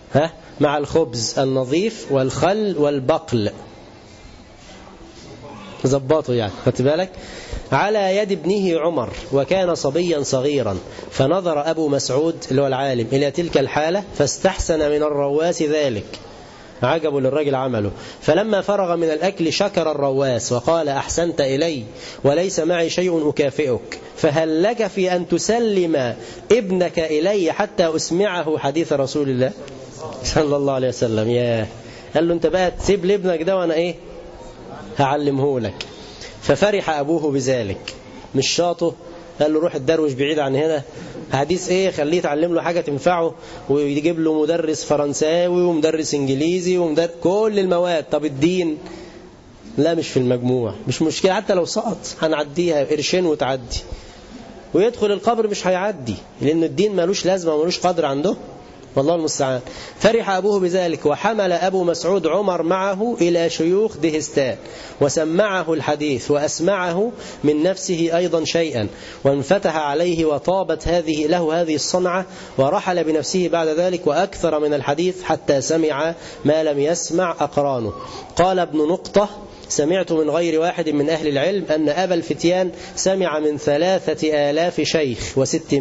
مع الخبز النظيف والخل والبقل. ظبطه يعني، خدت بالك؟ على يد ابنه عمر وكان صبيا صغيرا، فنظر أبو مسعود اللي هو العالم إلى تلك الحالة فاستحسن من الرواس ذلك، عجبوا للرجل عمله. فلما فرغ من الأكل شكر الرواس وقال أحسنت إلي وليس معي شيء أكافئك، فهل لك في أن تسلم ابنك إلي حتى أسمعه حديث رسول الله صلى الله عليه وسلم؟ ياه، قال له أنت بقى تسيب لابنك ده وأنا إيه هعلمه لك. ففرح أبوه بذلك، مش شاطه، قال له روح الدروش بعيد عن هنا، حديث ايه، خليه يتعلم له حاجة تنفعه، ويجيب له مدرس فرنساوي ومدرس انجليزي كل المواد. طب الدين لا، مش في المجموع، مش مشكلة، حتى لو سقط هنعديها قرشين وتعدي، ويدخل القبر مش هيعدي، لأن الدين ملوش لازمة وملوش قدر عنده، والله المستعان. فرح أبوه بذلك، وحمل أبو مسعود عمر معه إلى شيوخ دهستان وسمعه الحديث وأسمعه من نفسه أيضا شيئا، وانفتح عليه وطابت له هذه الصنعة، ورحل بنفسه بعد ذلك وأكثر من الحديث حتى سمع ما لم يسمع أقرانه. قال ابن نقطة سمعت من غير واحد من أهل العلم أن أبا الفتيان سمع من 3000 شيخ و600.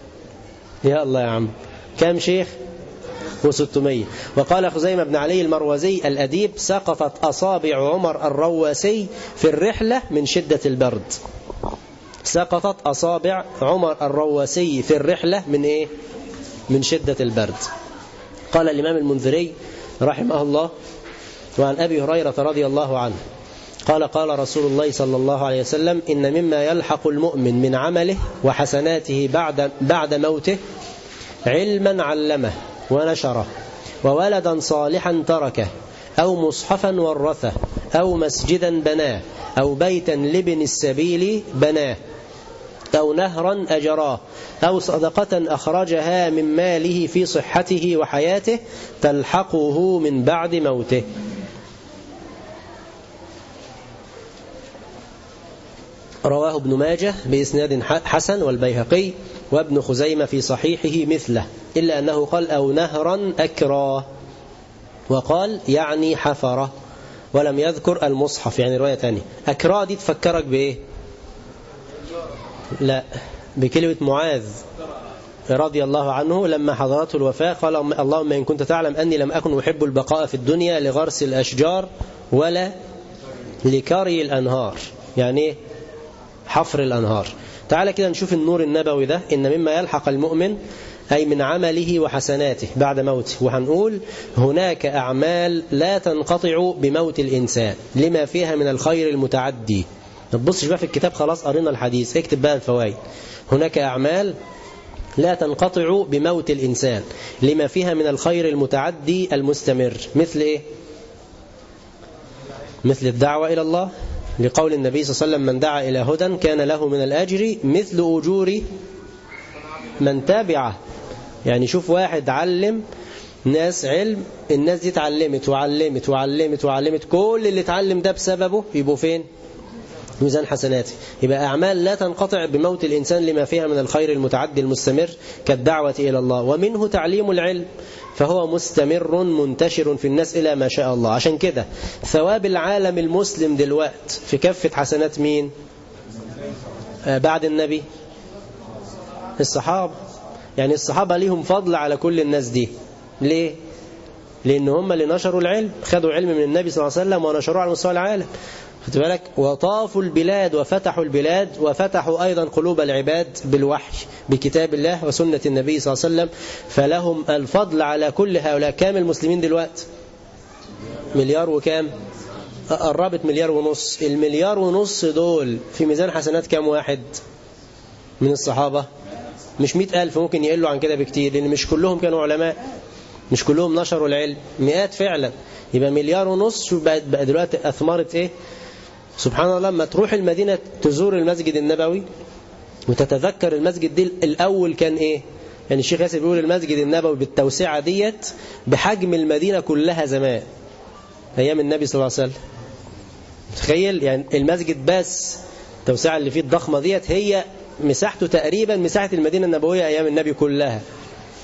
يا الله يا عم، كم شيخ و600. وقال خزيمة بن علي المروزي الأديب سقطت أصابع عمر الرواسي في الرحلة من شدة البرد. سقطت أصابع عمر الرواسي في الرحلة من إيه؟ من شدة البرد. قال الإمام المنذري رحمه الله وعن أبي هريرة رضي الله عنه قال قال رسول الله صلى الله عليه وسلم إن مما يلحق المؤمن من عمله وحسناته بعد موته علما علمه ونشره، وولدا صالحا تركه، أو مصحفا ورثه، أو مسجدا بناه، أو بيتا لابن السبيل بناه، أو نهرا أجراه، أو صدقة أخرجها من ماله في صحته وحياته تلحقه من بعد موته. رواه ابن ماجه بإسناد حسن والبيهقي وابن خزيمة في صحيحه مثله، إلا أنه قال أو نهرا أكراه، وقال يعني حفرة، ولم يذكر المصحف، يعني رواية تانية. أكراه دي تفكرك بإيه؟ لا، بكلمة معاذ رضي الله عنه لما حضرته الوفاة قال اللهم إن كنت تعلم أني لم أكن أحب البقاء في الدنيا لغرس الأشجار ولا لكري الأنهار، يعني حفر الأنهار. تعالى كده نشوف النور النبوي ده. إن مما يلحق المؤمن أي من عمله وحسناته بعد موته، وهنقول هناك أعمال لا تنقطع بموت الإنسان لما فيها من الخير المتعدي. ما تبصش بقى في الكتاب خلاص قرينا الحديث، اكتب بقى الفوائد. هناك أعمال لا تنقطع بموت الإنسان لما فيها من الخير المتعدي المستمر. مثل إيه؟ مثل الدعوة إلى الله، لقول النبي صلى الله عليه وسلم من دعا إلى هدى كان له من الأجر مثل أجور من تابعه. يعني شوف واحد علم ناس علم، الناس دي اتعلمت وعلمت وعلمت وعلمت، كل اللي اتعلم ده بسببه يبقوا فين؟ ميزان حسناته. يبقى أعمال لا تنقطع بموت الإنسان لما فيها من الخير المتعدي المستمر كالدعوة إلى الله. ومنه تعليم العلم، فهو مستمر منتشر في الناس إلى ما شاء الله. عشان كده ثواب العالم المسلم دلوقت في كفة حسنات مين بعد النبي؟ الصحابة. يعني الصحابة ليهم فضل على كل الناس دي. ليه؟ لأن هم اللي نشروا العلم، خدوا علم من النبي صلى الله عليه وسلم ونشروه على مستوى العالم. خد بالك، وطافوا البلاد وفتحوا البلاد وفتحوا أيضا قلوب العباد بالوحي بكتاب الله وسنة النبي صلى الله عليه وسلم، فلهم الفضل على كل هؤلاء. كام المسلمين دلوقتي؟ مليار وكام؟ قربت مليار ونص. المليار ونص دول في ميزان حسنات كام واحد من الصحابة؟ مش 100,000، ممكن يقلوا عن كده بكتير، لأن مش كلهم كانوا علماء، مش كلهم نشروا العلم، مئات فعلا. يبقى مليار ونص. شوف بقى دلوقتي أثمرت إيه؟ سبحان الله. لما تروح المدينة تزور المسجد النبوي وتتذكر المسجد دي الأول كان إيه؟ يعني الشيخ ياسر بيقول المسجد النبوي بالتوسعة ديت بحجم المدينة كلها زمان أيام النبي صلى الله عليه وسلم. تخيل يعني المسجد بس التوسعة اللي فيه الضخمة ديت هي مساحته تقريبا مساحة المدينة النبوية أيام النبي كلها.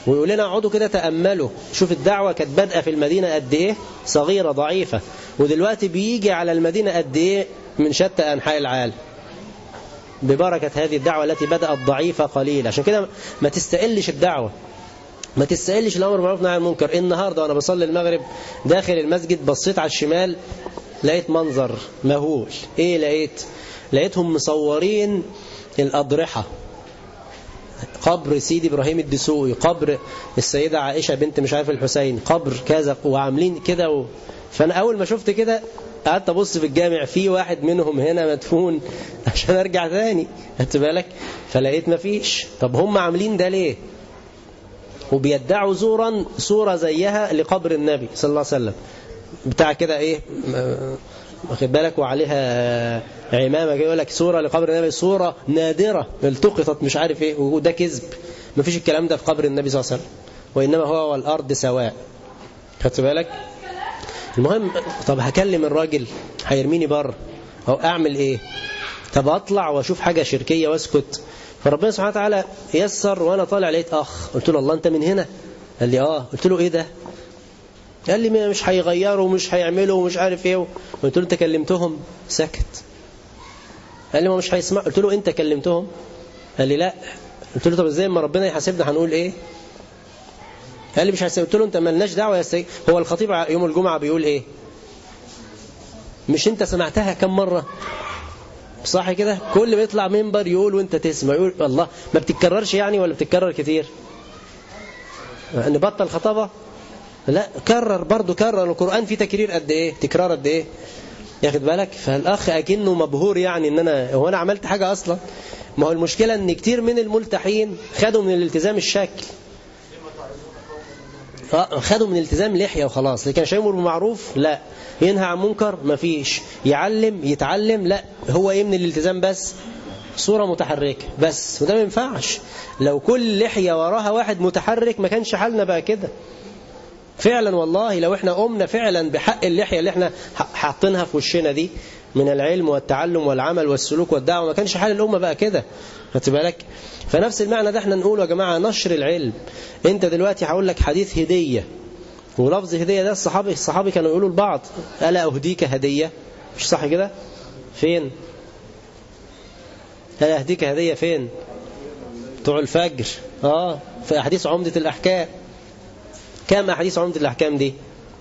ويقول لنا اقعدوا كده تأملوا، شوف الدعوة كانت بادئة في المدينة قد ايه صغيرة ضعيفة، ودلوقتي بيجي على المدينة قد ايه من شتى أنحاء العالم ببركة هذه الدعوة التي بدأت ضعيفة قليلة. عشان كده ما تستقلش الدعوة، ما تستقلش الأمر بالمعروف والنهي عن المنكر. النهاردة وأنا بصلي المغرب داخل المسجد بصيت على الشمال لقيت منظر مهول. ايه لقيتهم مصورين الأضرحة، قبر سيدي إبراهيم الدسوقي، قبر السيدة عائشة بنت مش عارف الحسين، قبر كذا، وعاملين كده فأنا أول ما شفت كده قعدت أبص في الجامع، في واحد منهم هنا مدفون عشان أرجع ثاني، خدت بالك؟ فلقيت مفيش. طب هم عاملين ده ليه؟ وبيدعوا زورا صورة زيها لقبر النبي صلى الله عليه وسلم بتاع كده ايه، واخد بالك، وعليها عمامة يقول لك صورة لقبر النبي، صورة نادرة التقطت مش عارف ايه، وده كذب. مفيش الكلام ده في قبر النبي صلى الله عليه وسلم، وإنما هو والأرض سواء، خدت بالك؟ المهم، طب هكلم الراجل هيرميني بره او اعمل ايه؟ طب اطلع واشوف حاجة شركية واسكت؟ فربنا سبحانه وتعالى يسر، وانا طالع لقيت اخ، قلت له الله انت من هنا؟ قال لي اه. قلت له ايه ده؟ قال لي مش هيغيروا ومش هيعملوا ومش عارف ايه. قلت له انت كلمتهم؟ سكت. قال لي ما مش هيسمع. قلت له انت كلمتهم؟ قال لي لا. قلت له طب ازاي ما ربنا يحاسبنا هنقول ايه؟ قال لي مش هيسمع. قلت له انت مالناش دعوه يا سيدي. هو الخطيب يوم الجمعه بيقول ايه؟ مش انت سمعتها كم مره؟ صح كده؟ كل ما يطلع منبر يقول وانت تسمع، يقول الله، ما بتتكررش يعني ولا بتتكرر كتير؟ نبطل خطابه؟ لا، كرر برضو، كرر. القرآن فيه تكرير قد ايه، تكرار قد ايه، ياخد بالك؟ فالأخ أكنه مبهور يعني ان انا عملت حاجة اصلا. ما هو المشكلة ان كتير من الملتحين خدوا من الالتزام الشكل، خدوا من الالتزام لحية وخلاص، لكن عشان يأمر بالمعروف لا، ينهى عن منكر مفيش، يعلم يتعلم لا، هو ايه من الالتزام بس؟ صورة متحركة بس، وده ما ينفعش. لو كل لحية وراها واحد متحرك ما كانش حالنا بقى كده فعلا والله. لو احنا قمنا فعلا بحق اللحية اللي احنا حاطينها في وشنا دي من العلم والتعلم والعمل والسلوك والدعوة، ما كانش حال الأمة بقى كده، خدت بالك؟ فنفس المعنى ده احنا نقوله يا جماعة، نشر العلم. انت دلوقتي هقول لك حديث هدية، ولفظ هدية ده الصحابي كانوا يقولوا لبعض ألا أهديك هدية، مش صح كده؟ فين؟ ألا أهديك هدية فين؟ بتوع الفجر. في أحاديث عمدة الأحكام. كم أحاديث عمدة الأحكام دي؟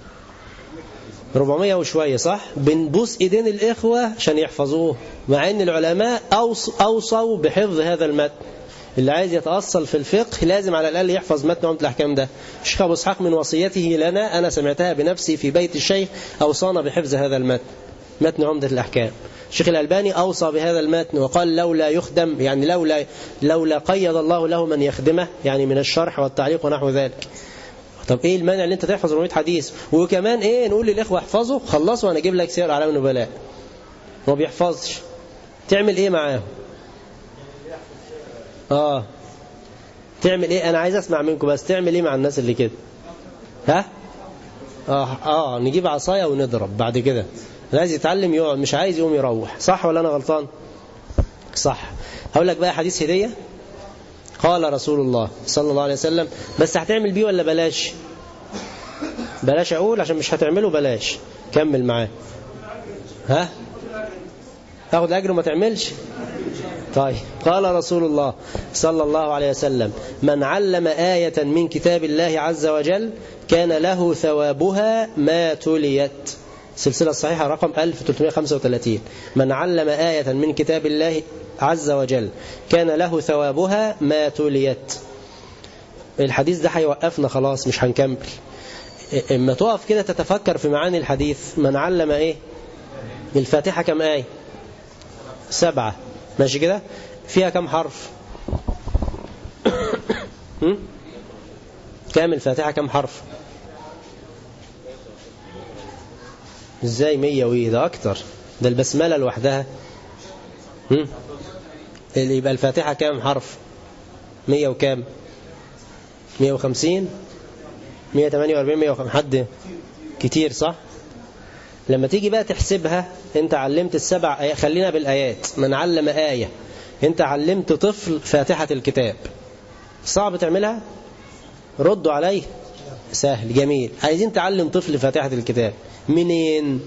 400 وشوية، صح؟ بنبوس إيدين الإخوة عشان يحفظوه، مع أن العلماء أوصوا بحفظ هذا المتن. اللي عايز يتأصل في الفقه لازم على الأقل يحفظ متن عمدة الأحكام ده. الشيخ أبو إسحاق من وصيته لنا، أنا سمعتها بنفسي في بيت الشيخ، أوصانا بحفظ هذا المتن، متن عمدة الأحكام. الشيخ الألباني أوصى بهذا المتن وقال لولا يخدم، يعني لولا قيد الله له من يخدمه، يعني من الشرح والتعليق ونحو ذلك. طب ايه المانع ان انت تحفظ 400 حديث؟ وكمان ايه، نقول للاخوه احفظوا، خلصوا وانا اجيب لك سير اعلام النبلاء. ما بيحفظش، تعمل ايه معاه؟ تعمل ايه؟ انا عايز اسمع منكم بس، تعمل ايه مع الناس اللي كده؟ نجيب عصايه ونضرب بعد كده. عايز يتعلم يقعد، مش عايز يقوم يروح، صح ولا انا غلطان؟ صح. هقول لك بقى حديث هديه. قال رسول الله صلى الله عليه وسلم، بس هتعمل بيه ولا بلاش؟ بلاش اقول عشان مش هتعمله، بلاش كمل معاه. تاخد اجر وما تعملش؟ طيب. قال رسول الله صلى الله عليه وسلم، من علم آية من كتاب الله عز وجل كان له ثوابها ما تليت. السلسلة الصحيحة رقم 1335. من علم آية من كتاب الله عز وجل كان له ثوابها ما تليت. الحديث ده هيوقفنا خلاص، مش هنكمل. اما تقف كده تتفكر في معاني الحديث. من علم ايه؟ الفاتحة كم آية؟ 7، ماشي كده؟ فيها كم حرف؟ كام الفاتحة كم حرف؟ ازاي 100 وإيه؟ ده اكتر، ده البسملة لوحدها. اللي يبقى الفاتحة كام حرف؟ 100 وكام؟ 150 148 150. حد كتير، صح؟ لما تيجي بقى تحسبها، انت علمت ال7 خلينا بالآيات. من علم آية، انت علمت طفل فاتحة الكتاب، صعب تعملها؟ ردوا عليه. سهل جميل. عايزين تعلم طفل فاتحة الكتاب منين؟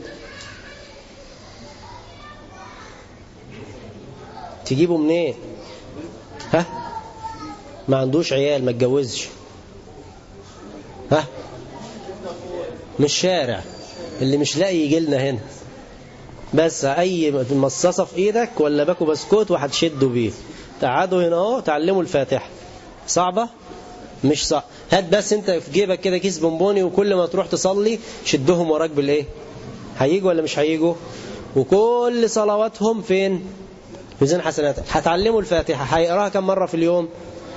تجيبه منين؟ ها؟ ما عندوش عيال، ما اتجوزش. ها؟ من الشارع، اللي مش لاقي يجي لنا هنا. بس اي مصاصه في ايدك ولا باكو بسكوت وهتشدوا بيه. تقعدوا هنا اهو تعلموا الفاتحه. صعبه؟ مش صعب. هات بس انت في جيبك كده كيس بونبوني، وكل ما تروح تصلي شدهم وراك بالايه؟ هيجوا ولا مش هيجوا؟ وكل صلواتهم فين؟ في ميزان حسنات. هتعلموا الفاتحه. هيقراها كم مره في اليوم؟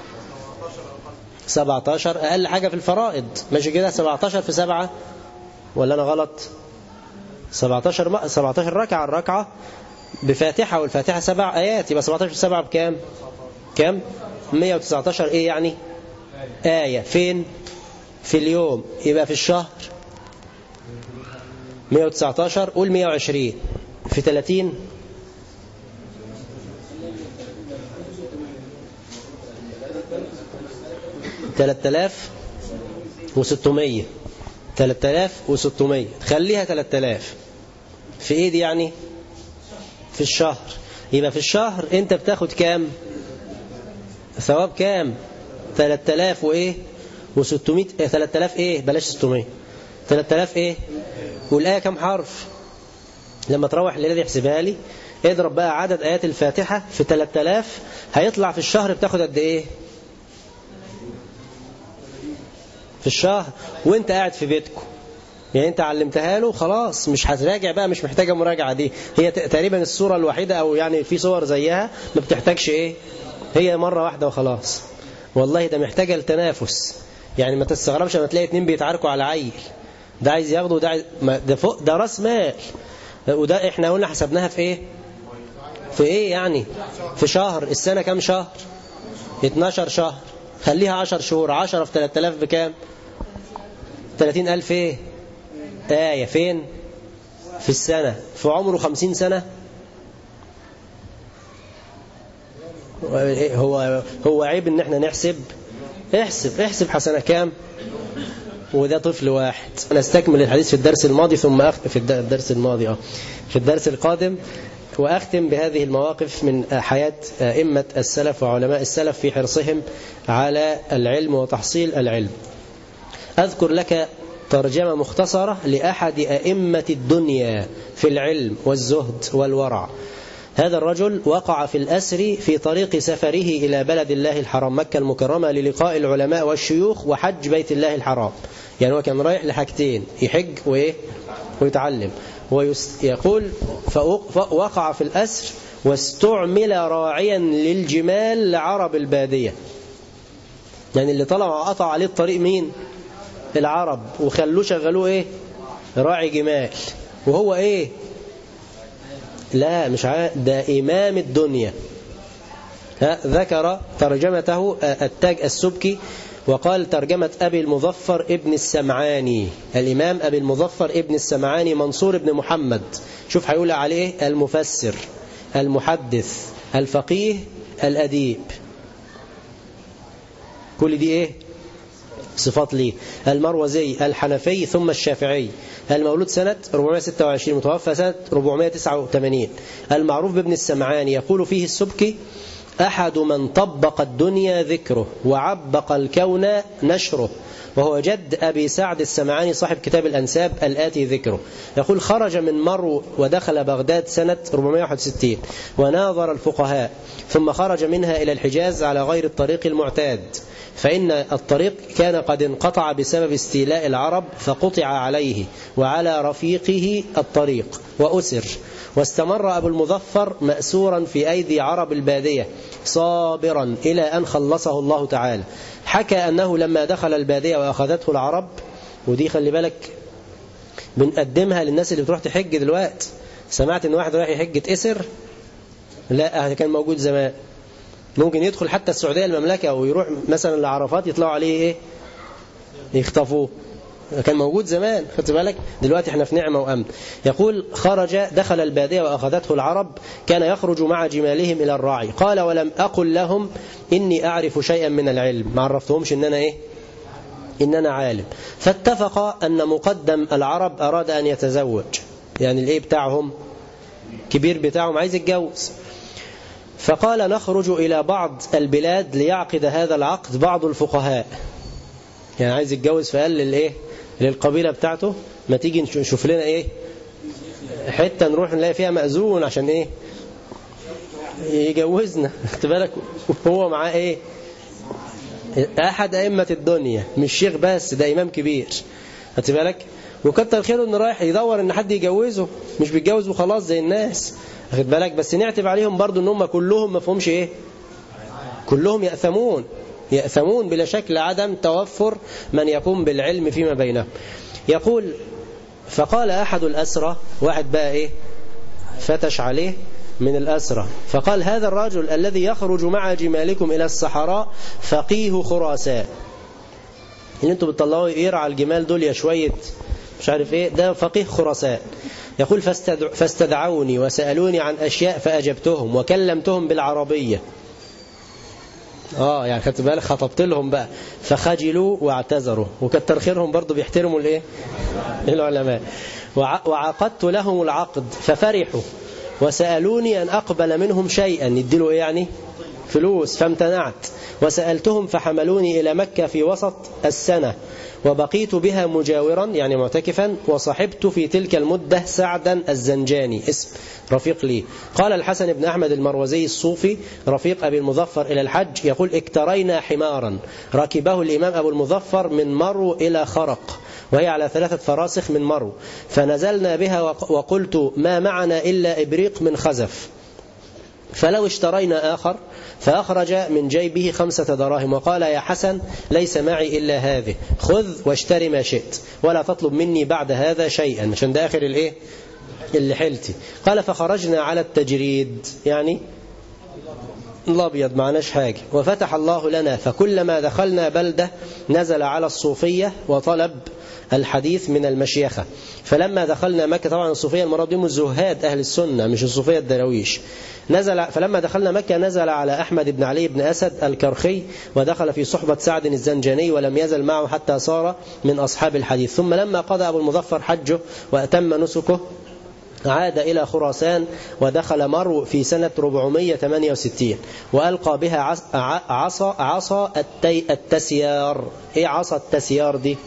17 اقل حاجه في الفرائض. ماشي كده؟ 17 في 7 ولا انا غلط؟ 17 ركعه. الركعه بفاتحه، والفاتحه 7 ايات، يبقى 17 في 7 بكام؟ كام؟ 119 ايه يعني؟ آية. فين؟ في اليوم. يبقى في الشهر 119. قول 120 في 30 3600. 3600 خليها 3000 في ايه دي يعني؟ في الشهر. يبقى في الشهر انت بتاخد كام؟ ثواب كام؟ 3000 وايه؟ و600. 3000 ايه؟ بلاش 600. 3000 ايه؟ والآية كم حرف؟ لما تروح الليلة دي احسبها لي. اضرب بقى عدد آيات الفاتحة في 3000. هيطلع في الشهر بتاخد قد ايه؟ في الشهر وانت قاعد في بيتكم. يعني انت علمتها له خلاص، مش هتراجع بقى، مش محتاجة مراجعة. دي هي تقريبا الصورة الوحيدة، او يعني في صور زيها ما بتحتاجش ايه، هي مرة واحدة وخلاص. والله ده محتاجة التنافس. يعني ما تستغربش لما تلاقي 2 بيتعاركوا على عيل، ده عايز ياخده وده عايز، ده فوق، ده راس مال. وده احنا قلنا حسبناها في ايه؟ في ايه يعني؟ في شهر. السنة كام شهر؟ 12 شهر. خليها 10 شهور. 10 في 3000 بكام؟ 30,000 ايه؟ آية. فين؟ في السنة. في عمره 50 سنة. هو عيب ان احنا نحسب. احسب حسنة كام؟ وده طفل واحد. نستكمل الحديث في الدرس الماضي، ثم في الدرس القادم، وأختم بهذه المواقف من حياة أئمة السلف وعلماء السلف في حرصهم على العلم وتحصيل العلم. أذكر لك ترجمة مختصرة لأحد أئمة الدنيا في العلم والزهد والورع. هذا الرجل وقع في الأسر في طريق سفره إلى بلد الله الحرام مكة المكرمة للقاء العلماء والشيوخ وحج بيت الله الحرام. يعني هو كان رايح لحاجتين، يحج ويتعلم. ويقول فوقع في الأسر واستعمل راعيا للجمال لعرب البادية. يعني اللي طلع قطع عليه الطريق مين؟ العرب. وخلوه شغلوه ايه؟ راعي جمال. وهو ايه؟ لا مش ده إمام الدنيا. ذكر ترجمته التاج السبكي وقال ترجمة أبي المظفر ابن السمعاني. الإمام أبي المظفر ابن السمعاني منصور ابن محمد. شوف هيقول عليه المفسر، المحدث، الفقيه، الأديب. كل دي ايه؟ صفات ليه. المروزي، الحنفي، ثم الشافعي. المولود سنة 426، متوفى سنة 489. المعروف بابن السمعاني. يقول فيه السبكي أحد من طبق الدنيا ذكره وعبق الكون نشره، وهو جد أبي سعد السمعاني صاحب كتاب الأنساب الآتي ذكره. يقول خرج من مرو ودخل بغداد سنة 461 وناظر الفقهاء، ثم خرج منها إلى الحجاز على غير الطريق المعتاد، فإن الطريق كان قد انقطع بسبب استيلاء العرب، فقطع عليه وعلى رفيقه الطريق وأسر. واستمر أبو المظفر مأسورا في أيدي عرب البادية صابرا إلى أن خلصه الله تعالى. حكى أنه لما دخل البادية وأخذته العرب، ودي خلي بالك بنقدمها للناس اللي بتروح تحج دلوقتي. سمعت ان واحد رايح يحج اتأسر؟ لا، كان موجود زمان. ممكن يدخل حتى السعودية المملكة ويروح مثلا لعرفات يطلعوا عليه ايه؟ يخطفوه. كان موجود زمان، خدت بالك؟ دلوقتي احنا في نعمة وأمن. يقول خرج دخل البادية وأخذته العرب، كان يخرج مع جمالهم إلى الراعي. قال ولم أقل لهم إني أعرف شيئا من العلم. ما عرفتهمش إن أنا إيه؟ إن أنا عالم. فاتفق أن مقدم العرب أراد أن يتزوج، يعني الإيه بتاعهم كبير بتاعهم عايز يتجوز، فقال نخرج إلى بعض البلاد ليعقد هذا العقد بعض الفقهاء، يعني عايز يتجوز، فقال للإيه للقبيلة بتاعته ما تيجي نشوف لنا إيه حتة نروح نلاقي فيها مأذون عشان إيه يجوزنا. خدت بالك؟ وهو معاه إيه أحد أئمة الدنيا، مش شيخ بس، ده إمام كبير. خدت بالك؟ وكتر خيره إنه رايح يدور إن حد يجوزه، مش بيتجوز وخلاص زي الناس. خدت بالك؟ بس نعتب عليهم برضو إن هم كلهم ما فهمش إيه، كلهم يأثمون بلا شك لعدم توفر من يقوم بالعلم فيما بينهم. يقول فقال أحد الأسرى، واحد بقى إيه فتش عليه من الأسرى، فقال هذا الرجل الذي يخرج مع جمالكم إلى الصحراء فقيه خراسان، اللي انتوا بتطلعوا يرعى الجمال دول يا شوية مش عارف ايه، ده فقيه خراسان. يقول فاستدعوني وسألوني عن أشياء فأجبتهم وكلمتهم بالعربية. يعني خدت بالك، خطبت لهم بقى فخجلوا واعتذروا، وكتر خيرهم برضو بيحترموا الايه العلماء. وعقدت لهم العقد ففرحوا وسألوني أن أقبل منهم شيئا، يديله إيه يعني فلوس، فامتنعت. وسألتهم فحملوني إلى مكة في وسط السنة، وبقيت بها مجاورا يعني معتكفا، وصحبت في تلك المدة سعدا الزنجاني، اسم رفيق لي. قال الحسن بن أحمد المروزي الصوفي رفيق أبي المظفر إلى الحج، يقول اكترينا حمارا ركبه الإمام أبو المظفر من مرو إلى خرق، وهي على 3 فراسخ من مرو، فنزلنا بها وقلت ما معنا إلا إبريق من خزف، فلو اشترينا آخر، فأخرج من جيبه 5 دراهم وقال يا حسن ليس معي إلا هذه، خذ واشتري ما شئت ولا تطلب مني بعد هذا شيئا، عشان ده آخر الإيه اللي حلتي. قال فخرجنا على التجريد، يعني الأبيض معناش حاجة، وفتح الله لنا، فكلما دخلنا بلدة نزل على الصوفية وطلب الحديث من المشيخة. فلما دخلنا مكة، طبعا الصوفية المراد بهم الزهاد أهل السنة مش الصوفية الدرويش، فلما دخلنا مكة نزل على أحمد بن علي بن أسد الكرخي، ودخل في صحبة سعد الزنجاني، ولم يزل معه حتى صار من أصحاب الحديث. ثم لما قضى أبو المظفر حجه وأتم نسكه عاد إلى خراسان، ودخل مرو في سنة 468، وألقى بها عصا التسيار. إيه عصا التسيار دي؟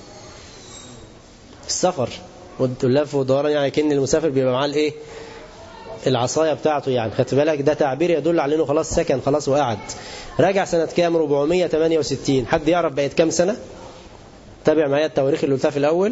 السفر واللف ودوران، يعني كأن المسافر بيبقى معاه الايه العصايه بتاعته، يعني خدت بالك، ده تعبير يدل على انه خلاص سكن خلاص وقعد. راجع سنة كام؟ 468. حد يعرف بقت كام سنة؟ تابع معايا التواريخ اللي قلتها في الأول.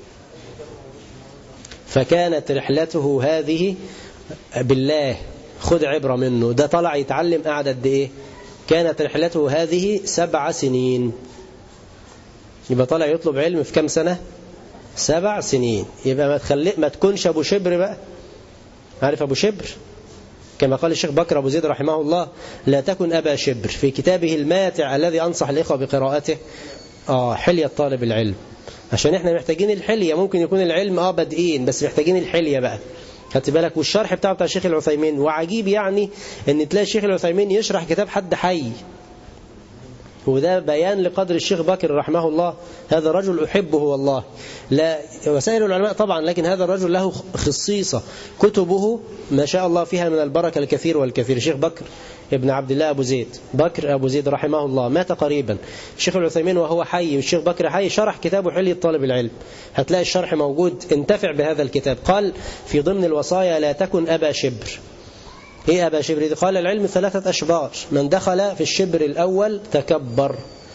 فكانت رحلته هذه بالله، خد عبرة منه، ده طلع يتعلم قعد قد ايه؟ كانت رحلته هذه 7 سنين، يبقى طلع يطلب علم في كام سنة؟ 7 سنين. يبقى ما تكونش أبو شبر بقى. عارف أبو شبر؟ كما قال الشيخ بكر أبو زيد رحمه الله لا تكن أبا شبر، في كتابه الماتع الذي أنصح الإخوة بقراءته حلية طالب العلم، عشان احنا محتاجين الحلية. ممكن يكون العلم بادئين، بس محتاجين الحلية بقى. خدت بالك؟ والشرح بتاع الشيخ العثيمين، وعجيب يعني ان تلاقي الشيخ العثيمين يشرح كتاب حد حي، وده بيان لقدر الشيخ بكر رحمه الله. هذا الرجل أحبه والله، لا وسائر العلماء طبعا، لكن هذا الرجل له خصيصة، كتبه ما شاء الله فيها من البركة الكثير والكثير. الشيخ بكر ابن عبد الله أبو زيد، بكر أبو زيد رحمه الله مات قريبا. الشيخ العثيمين وهو حي والشيخ بكر حي شرح كتابه حلية طالب العلم، هتلاقي الشرح موجود، انتفع بهذا الكتاب. قال في ضمن الوصايا لا تكن أبا شبر. ايه أبا شبر دي؟ قال العلم 3 أشبار، من دخل في الشبر الأول تكبر،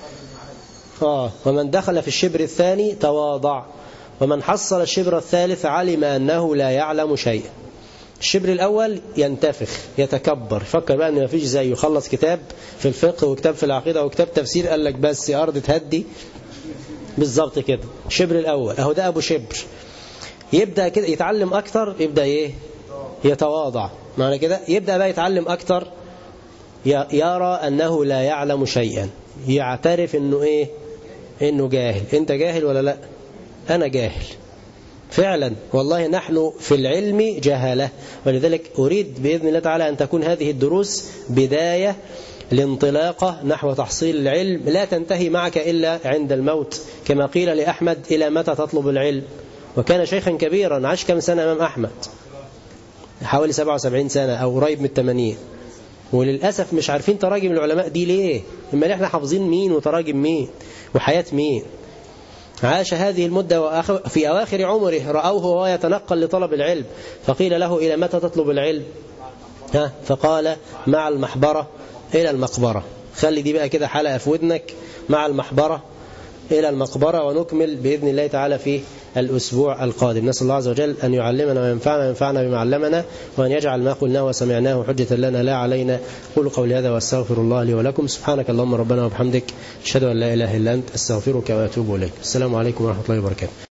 ومن دخل في الشبر الثاني تواضع، ومن حصل الشبر الثالث علم أنه لا يعلم شيئا. الشبر الأول ينتفخ يتكبر، فكر بقى أنه ما فيش زيه، يخلص كتاب في الفقه وكتاب في العقيدة وكتاب تفسير، قال لك بس أرض تهدي بالضبط كده. الشبر الأول أهو ده أبو شبر. يبدأ كده يتعلم أكثر، يبدأ إيه؟ يتواضع، معنى كده يبدأ بقى يتعلم أكثر، يرى أنه لا يعلم شيئا، يعترف أنه إيه؟ أنه جاهل. أنت جاهل ولا لا؟ أنا جاهل. فعلا والله نحن في العلم جهلة، ولذلك أريد بإذن الله تعالى أن تكون هذه الدروس بداية لانطلاقة نحو تحصيل العلم لا تنتهي معك إلا عند الموت، كما قيل لأحمد إلى متى تطلب العلم؟ وكان شيخا كبيرا، عاش كم سنة أمام أحمد؟ حوالي 77 سنة أو قريب من 80. وللأسف مش عارفين تراجم العلماء دي ليه؟ إما احنا حافظين مين وتراجم مين وحياة مين. عاش هذه المدة في أواخر عمره رأوه وهو يتنقل لطلب العلم، فقيل له إلى متى تطلب العلم؟ فقال مع المحبرة إلى المقبرة. خلي دي بقى كده حلقة في ودنك، مع المحبرة إلى المقبرة، ونكمل بإذن الله تعالى في الأسبوع القادم. نسأل الله عز وجل أن يعلمنا وينفعنا بما علمنا، وأن يجعل ما قلناه وسمعناه حجة لنا لا علينا. قولوا قولي هذا واستغفر الله لي ولكم. سبحانك اللهم ربنا وبحمدك، أشهد أن لا إله إلا أنت، أستغفرك وأتوب إليك. السلام عليكم ورحمة الله وبركاته.